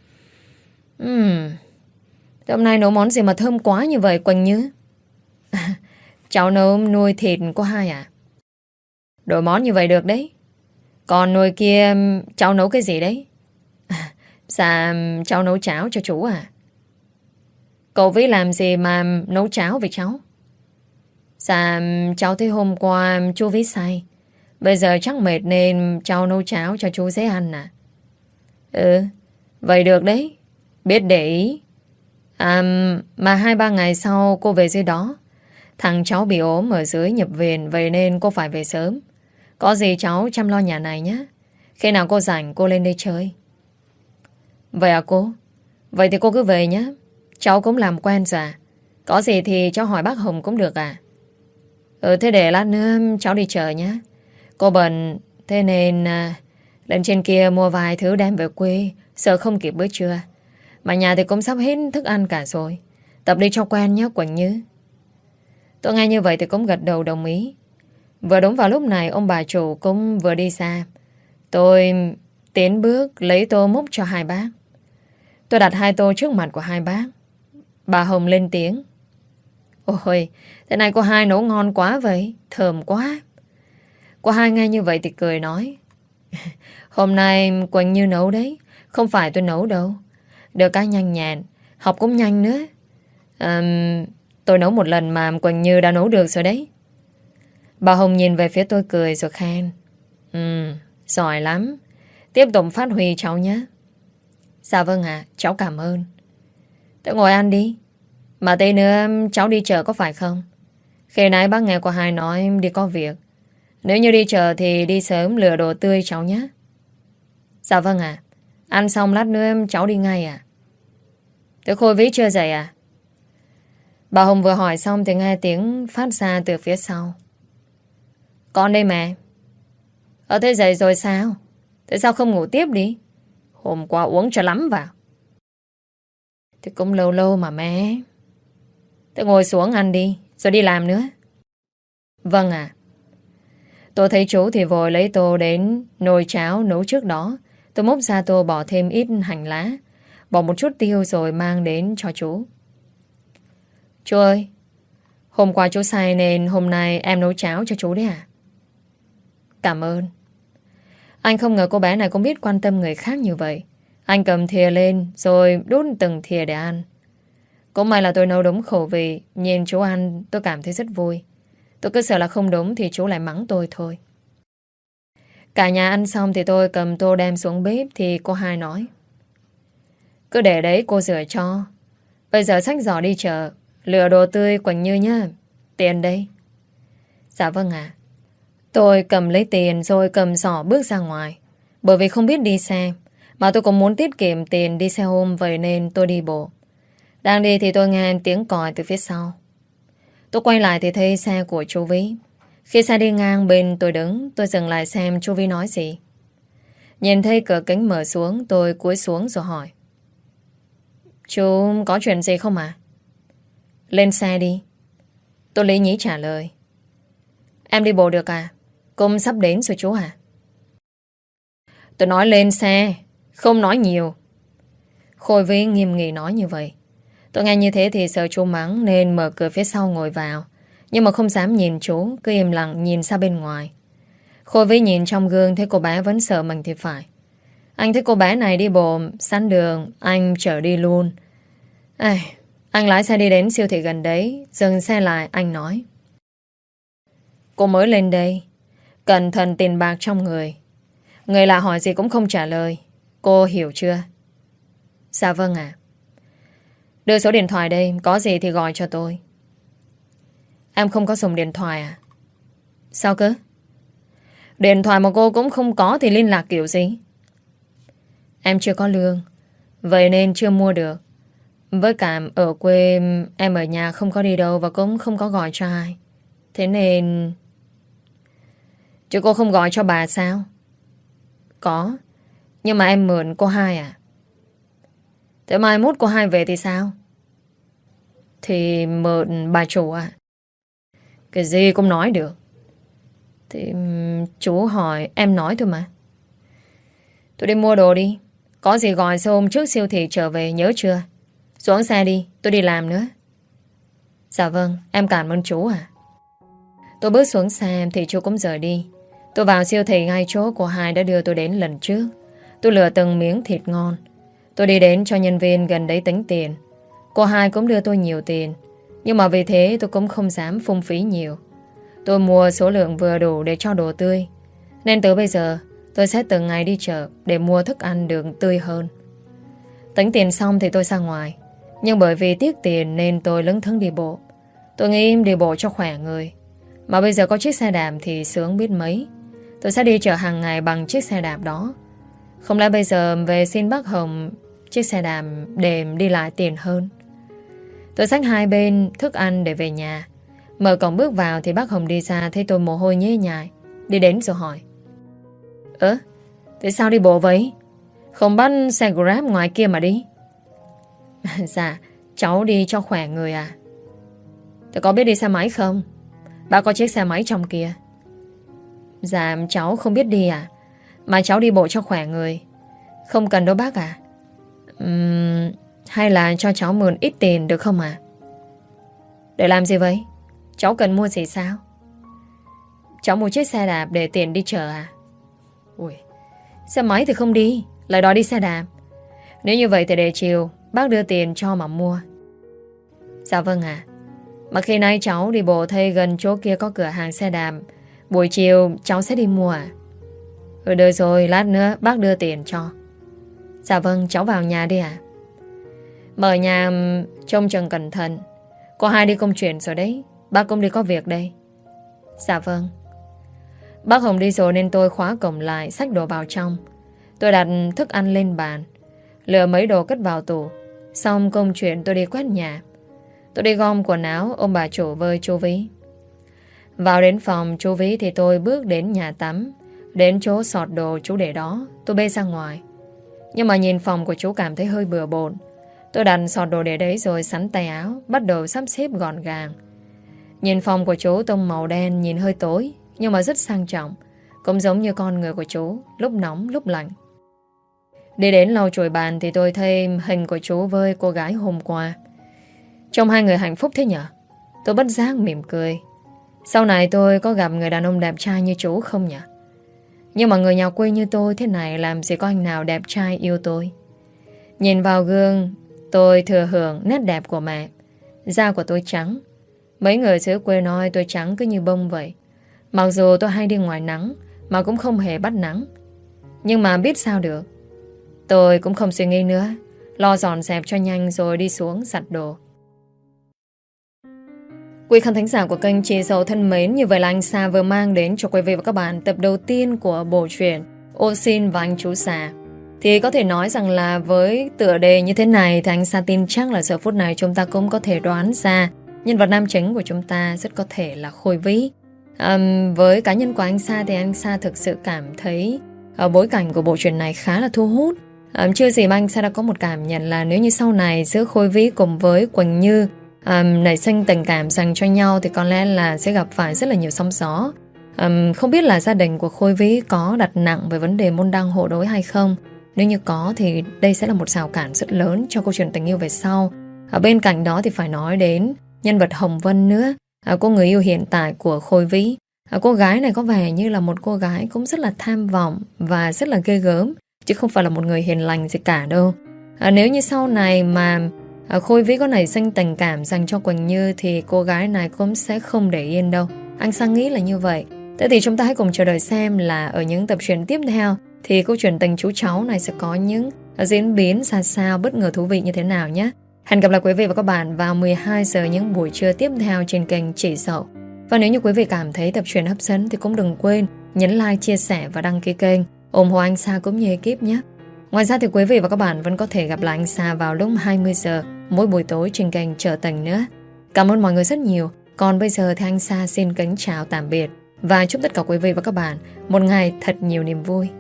Ừm Hôm nay nấu món gì mà thơm quá như vậy Quỳnh Như? Cháu nấu nuôi thịt cô hai à? Đổi món như vậy được đấy. Còn nồi kia cháu nấu cái gì đấy? Dạ cháu nấu cháo cho chú à? Cậu Vĩ làm gì mà nấu cháo với cháu? Dạ cháu thấy hôm qua chú Vĩ say. Bây giờ chắc mệt nên cháu nấu cháo cho chú dễ ăn à? Ừ, vậy được đấy. Biết để ý. À mà hai ba ngày sau cô về dưới đó. Thằng cháu bị ốm ở dưới nhập viện. Vậy nên cô phải về sớm. Có gì cháu chăm lo nhà này nhé. Khi nào cô rảnh cô lên đây chơi. Vậy à cô? Vậy thì cô cứ về nhé. Cháu cũng làm quen rồi à? Có gì thì cháu hỏi bác Hùng cũng được à? Ừ thế để lát nữa cháu đi chờ nhé. Cô bận thế nên à, lên trên kia mua vài thứ đem về quê. Sợ không kịp bữa trưa. Mà nhà thì cũng sắp hết thức ăn cả rồi. Tập đi cho quen nhé Quỳnh Như. Tôi nghe như vậy thì cũng gật đầu đồng ý. Vừa đúng vào lúc này ông bà chủ cũng vừa đi xa. Tôi tiến bước lấy tô múc cho hai bác. Tôi đặt hai tô trước mặt của hai bác. Bà Hồng lên tiếng. Ôi, thế này cô hai nấu ngon quá vậy. Thơm quá. Cô hai nghe như vậy thì cười nói. Hôm nay Quỳnh Như nấu đấy. Không phải tôi nấu đâu. Được cái nhanh nhẹn. Học cũng nhanh nữa. à, Tôi nấu một lần mà Quỳnh Như đã nấu được rồi đấy. Bà Hồng nhìn về phía tôi cười rồi khen. Ừ, giỏi lắm. Tiếp tục phát huy cháu nhé. Dạ vâng ạ, cháu cảm ơn. Thế ngồi ăn đi. Mà tí nữa cháu đi chợ có phải không? Khi nãy bác nghe cô hai nói đi có việc. Nếu như đi chợ thì đi sớm lựa đồ tươi cháu nhé. Dạ vâng ạ. Ăn xong lát nữa cháu đi ngay à? Thế Khôi Vĩ chưa dậy à? Bà Hồng vừa hỏi xong thì nghe tiếng phát ra từ phía sau. Con đây mẹ. Ờ thế dậy rồi sao? Thế sao không ngủ tiếp đi? Hôm qua uống cho lắm vào. Thì cũng lâu lâu mà mẹ. Thế ngồi xuống ăn đi, rồi đi làm nữa. Vâng ạ. Tôi thấy chú thì vội lấy tô đến nồi cháo nấu trước đó. Tôi múc ra tô bỏ thêm ít hành lá, bỏ một chút tiêu rồi mang đến cho chú. Chú ơi, hôm qua chú say nên hôm nay em nấu cháo cho chú đấy à? Cảm ơn. Anh không ngờ cô bé này cũng biết quan tâm người khác như vậy. Anh cầm thìa lên rồi đút từng thìa để ăn. Cũng may là tôi nấu đúng khẩu vị. Nhìn chú ăn tôi cảm thấy rất vui. Tôi cứ sợ là không đúng thì chú lại mắng tôi thôi. Cả nhà ăn xong thì tôi cầm tô đem xuống bếp. Thì cô hai nói: cứ để đấy cô rửa cho. Bây giờ xách giỏ đi chợ, lựa đồ tươi Quỳnh Như nhá. Tiền đây. Dạ vâng ạ. Tôi cầm lấy tiền rồi cầm giỏ bước ra ngoài. Bởi vì không biết đi xe, mà tôi cũng muốn tiết kiệm tiền đi xe ôm, vậy nên tôi đi bộ. Đang đi thì tôi nghe tiếng còi từ phía sau. Tôi quay lại thì thấy xe của chú Vĩ. Khi xe đi ngang bên tôi đứng, tôi dừng lại xem chú Vĩ nói gì. Nhìn thấy cửa kính mở xuống, tôi cúi xuống rồi hỏi: chú có chuyện gì không à? Lên xe đi. Tôi lý nhí trả lời: em đi bộ được à? Cũng sắp đến rồi chú à? Tôi nói lên xe, không nói nhiều. Khôi Vĩ nghiêm nghị nói như vậy. Tôi nghe như thế thì sợ chú mắng nên mở cửa phía sau ngồi vào. Nhưng mà không dám nhìn chú, cứ im lặng nhìn ra bên ngoài. Khôi Vĩ nhìn trong gương thấy cô bé vẫn sợ mình thì phải. Anh thấy cô bé này đi bộ sẵn đường, anh chở đi luôn. À, anh lái xe đi đến siêu thị gần đấy, dừng xe lại, anh nói: cô mới lên đây, cẩn thận tiền bạc trong người. Người lạ hỏi gì cũng không trả lời. Cô hiểu chưa? Dạ vâng ạ. Đưa số điện thoại đây, có gì thì gọi cho tôi. Em không có dùng điện thoại à? Sao cơ? Điện thoại mà cô cũng không có thì liên lạc kiểu gì? Em chưa có lương, vậy nên chưa mua được. Với cả ở quê em ở nhà không có đi đâu và cũng không có gọi cho ai. Thế nên... chứ cô không gọi cho bà sao? Có, nhưng mà em mượn cô hai à? Thế mai mốt cô hai về thì sao? Thì mượn bà chủ à? Cái gì cũng nói được. Thì chú hỏi em nói thôi mà. Tôi đi mua đồ đi. Có gì gọi xe hôm trước siêu thị trở về, nhớ chưa? Xuống xe đi, tôi đi làm nữa. Dạ vâng, em cảm ơn chú à. Tôi bước xuống xe thì chú cũng rời đi. Tôi vào siêu thị ngay chỗ cô hai đã đưa tôi đến lần trước. Tôi lựa từng miếng thịt ngon. Tôi đi đến cho nhân viên gần đấy tính tiền. Cô hai cũng đưa tôi nhiều tiền, nhưng mà vì thế tôi cũng không dám phung phí nhiều. Tôi mua số lượng vừa đủ để cho đồ tươi. Nên từ bây giờ tôi sẽ từng ngày đi chợ để mua thức ăn được tươi hơn. Tính tiền xong thì tôi ra ngoài. Nhưng bởi vì tiếc tiền nên tôi lững thững đi bộ. Tôi nghĩ đi bộ cho khỏe người. Mà bây giờ có chiếc xe đạp thì sướng biết mấy. Tôi sẽ đi chợ hàng ngày bằng chiếc xe đạp đó. Không lẽ bây giờ về xin bác Hồng chiếc xe đạp để đi lại tiền hơn. Tôi xách hai bên thức ăn để về nhà. Mở cổng bước vào thì bác Hồng đi ra thấy tôi mồ hôi nhễ nhại. Đi đến rồi hỏi: ơ, thế sao đi bộ vậy? Không bắt xe Grab ngoài kia mà đi? Dạ, cháu đi cho khỏe người à. Thế có biết đi xe máy không? Bác có chiếc xe máy trong kia. Dạ, cháu không biết đi à. Mà cháu đi bộ cho khỏe người. Không cần đâu bác à. uhm, Hay là cho cháu mượn ít tiền được không à? Để làm gì vậy? Cháu cần mua gì sao? Cháu mua chiếc xe đạp để tiền đi chợ à? Ui, xe máy thì không đi, lại đòi đi xe đạp. Nếu như vậy thì để chiều bác đưa tiền cho mà mua. Dạ vâng ạ. Mà khi nay cháu đi bộ thấy gần chỗ kia có cửa hàng xe đạp, buổi chiều cháu sẽ đi mua à? Ừ được rồi, lát nữa bác đưa tiền cho. Dạ vâng, cháu vào nhà đi ạ. Mở nhà trông chừng cẩn thận. Có hai đi công chuyện rồi đấy. Bác cũng đi có việc đây. Dạ vâng. Bác Hồng đi rồi nên tôi khóa cổng lại, xách đồ vào trong. Tôi đặt thức ăn lên bàn, lựa mấy đồ cất vào tủ. Xong công chuyện tôi đi quét nhà. Tôi đi gom quần áo ông bà chủ với chú Ví. Vào đến phòng chú Ví thì tôi bước đến nhà tắm. Đến chỗ sọt đồ chú để đó, tôi bê ra ngoài. Nhưng mà nhìn phòng của chú cảm thấy hơi bừa bộn. Tôi đặt sọt đồ để đấy rồi sắn tay áo, bắt đầu sắp xếp gọn gàng. Nhìn phòng của chú tông màu đen, nhìn hơi tối nhưng mà rất sang trọng, cũng giống như con người của chú, lúc nóng lúc lạnh. Đi đến lau chùi bàn thì tôi thấy hình của chú với cô gái hôm qua. Trông hai người hạnh phúc thế nhở? Tôi bất giác mỉm cười. Sau này tôi có gặp người đàn ông đẹp trai như chú không nhỉ? Nhưng mà người nhà quê như tôi thế này làm gì có anh nào đẹp trai yêu tôi. Nhìn vào gương, tôi thừa hưởng nét đẹp của mẹ. Da của tôi trắng. Mấy người xứ quê nói tôi trắng cứ như bông vậy. Mặc dù tôi hay đi ngoài nắng mà cũng không hề bắt nắng. Nhưng mà biết sao được. Tôi cũng không suy nghĩ nữa, lo dọn dẹp cho nhanh rồi đi xuống giặt đồ. Quý khán thính giả của kênh Chị Dậu thân mến, như vậy là anh Sa vừa mang đến cho quý vị và các bạn tập đầu tiên của bộ truyện Ô Xin và Anh Chú Sa. Thì có thể nói rằng là với tựa đề như thế này thì anh Sa tin chắc là giờ phút này chúng ta cũng có thể đoán ra nhân vật nam chính của chúng ta rất có thể là Khôi Ví. Um, với cá nhân của anh Sa thì anh Sa thực sự cảm thấy ở bối cảnh của bộ truyện này khá là thu hút. Um, chưa gì mà anh Sa đã có một cảm nhận là nếu như sau này giữa Khôi Ví cùng với Quỳnh Như um, nảy sinh tình cảm dành cho nhau thì có lẽ là sẽ gặp phải rất là nhiều sóng gió. Um, không biết là gia đình của Khôi Ví có đặt nặng về vấn đề môn đăng hộ đối hay không. Nếu như có thì đây sẽ là một rào cản rất lớn cho câu chuyện tình yêu về sau. Ở bên cạnh đó thì phải nói đến nhân vật Hồng Vân nữa, à, cô người yêu hiện tại của Khôi Ví. à, Cô gái này có vẻ như là một cô gái cũng rất là tham vọng và rất là ghê gớm, chứ không phải là một người hiền lành gì cả đâu. à, Nếu như sau này mà à, Khôi Ví có nảy sinh tình cảm dành cho Quỳnh Như thì cô gái này cũng sẽ không để yên đâu. Anh Sang nghĩ là như vậy. Thế thì chúng ta hãy cùng chờ đợi xem là ở những tập truyện tiếp theo thì câu chuyện tình chú cháu này sẽ có những diễn biến ra sao, bất ngờ thú vị như thế nào nhé. Hẹn gặp lại quý vị và các bạn vào mười hai giờ những buổi trưa tiếp theo trên kênh Chị Dậu. Và nếu như quý vị cảm thấy tập truyện hấp dẫn thì cũng đừng quên nhấn like, chia sẻ và đăng ký kênh, ủng hộ anh Sa cũng như ekip nhé. Ngoài ra thì quý vị và các bạn vẫn có thể gặp lại anh Sa vào lúc hai mươi giờ mỗi buổi tối trên kênh Trở Tình nữa. Cảm ơn mọi người rất nhiều. Còn bây giờ thì anh Sa xin kính chào tạm biệt và chúc tất cả quý vị và các bạn một ngày thật nhiều niềm vui.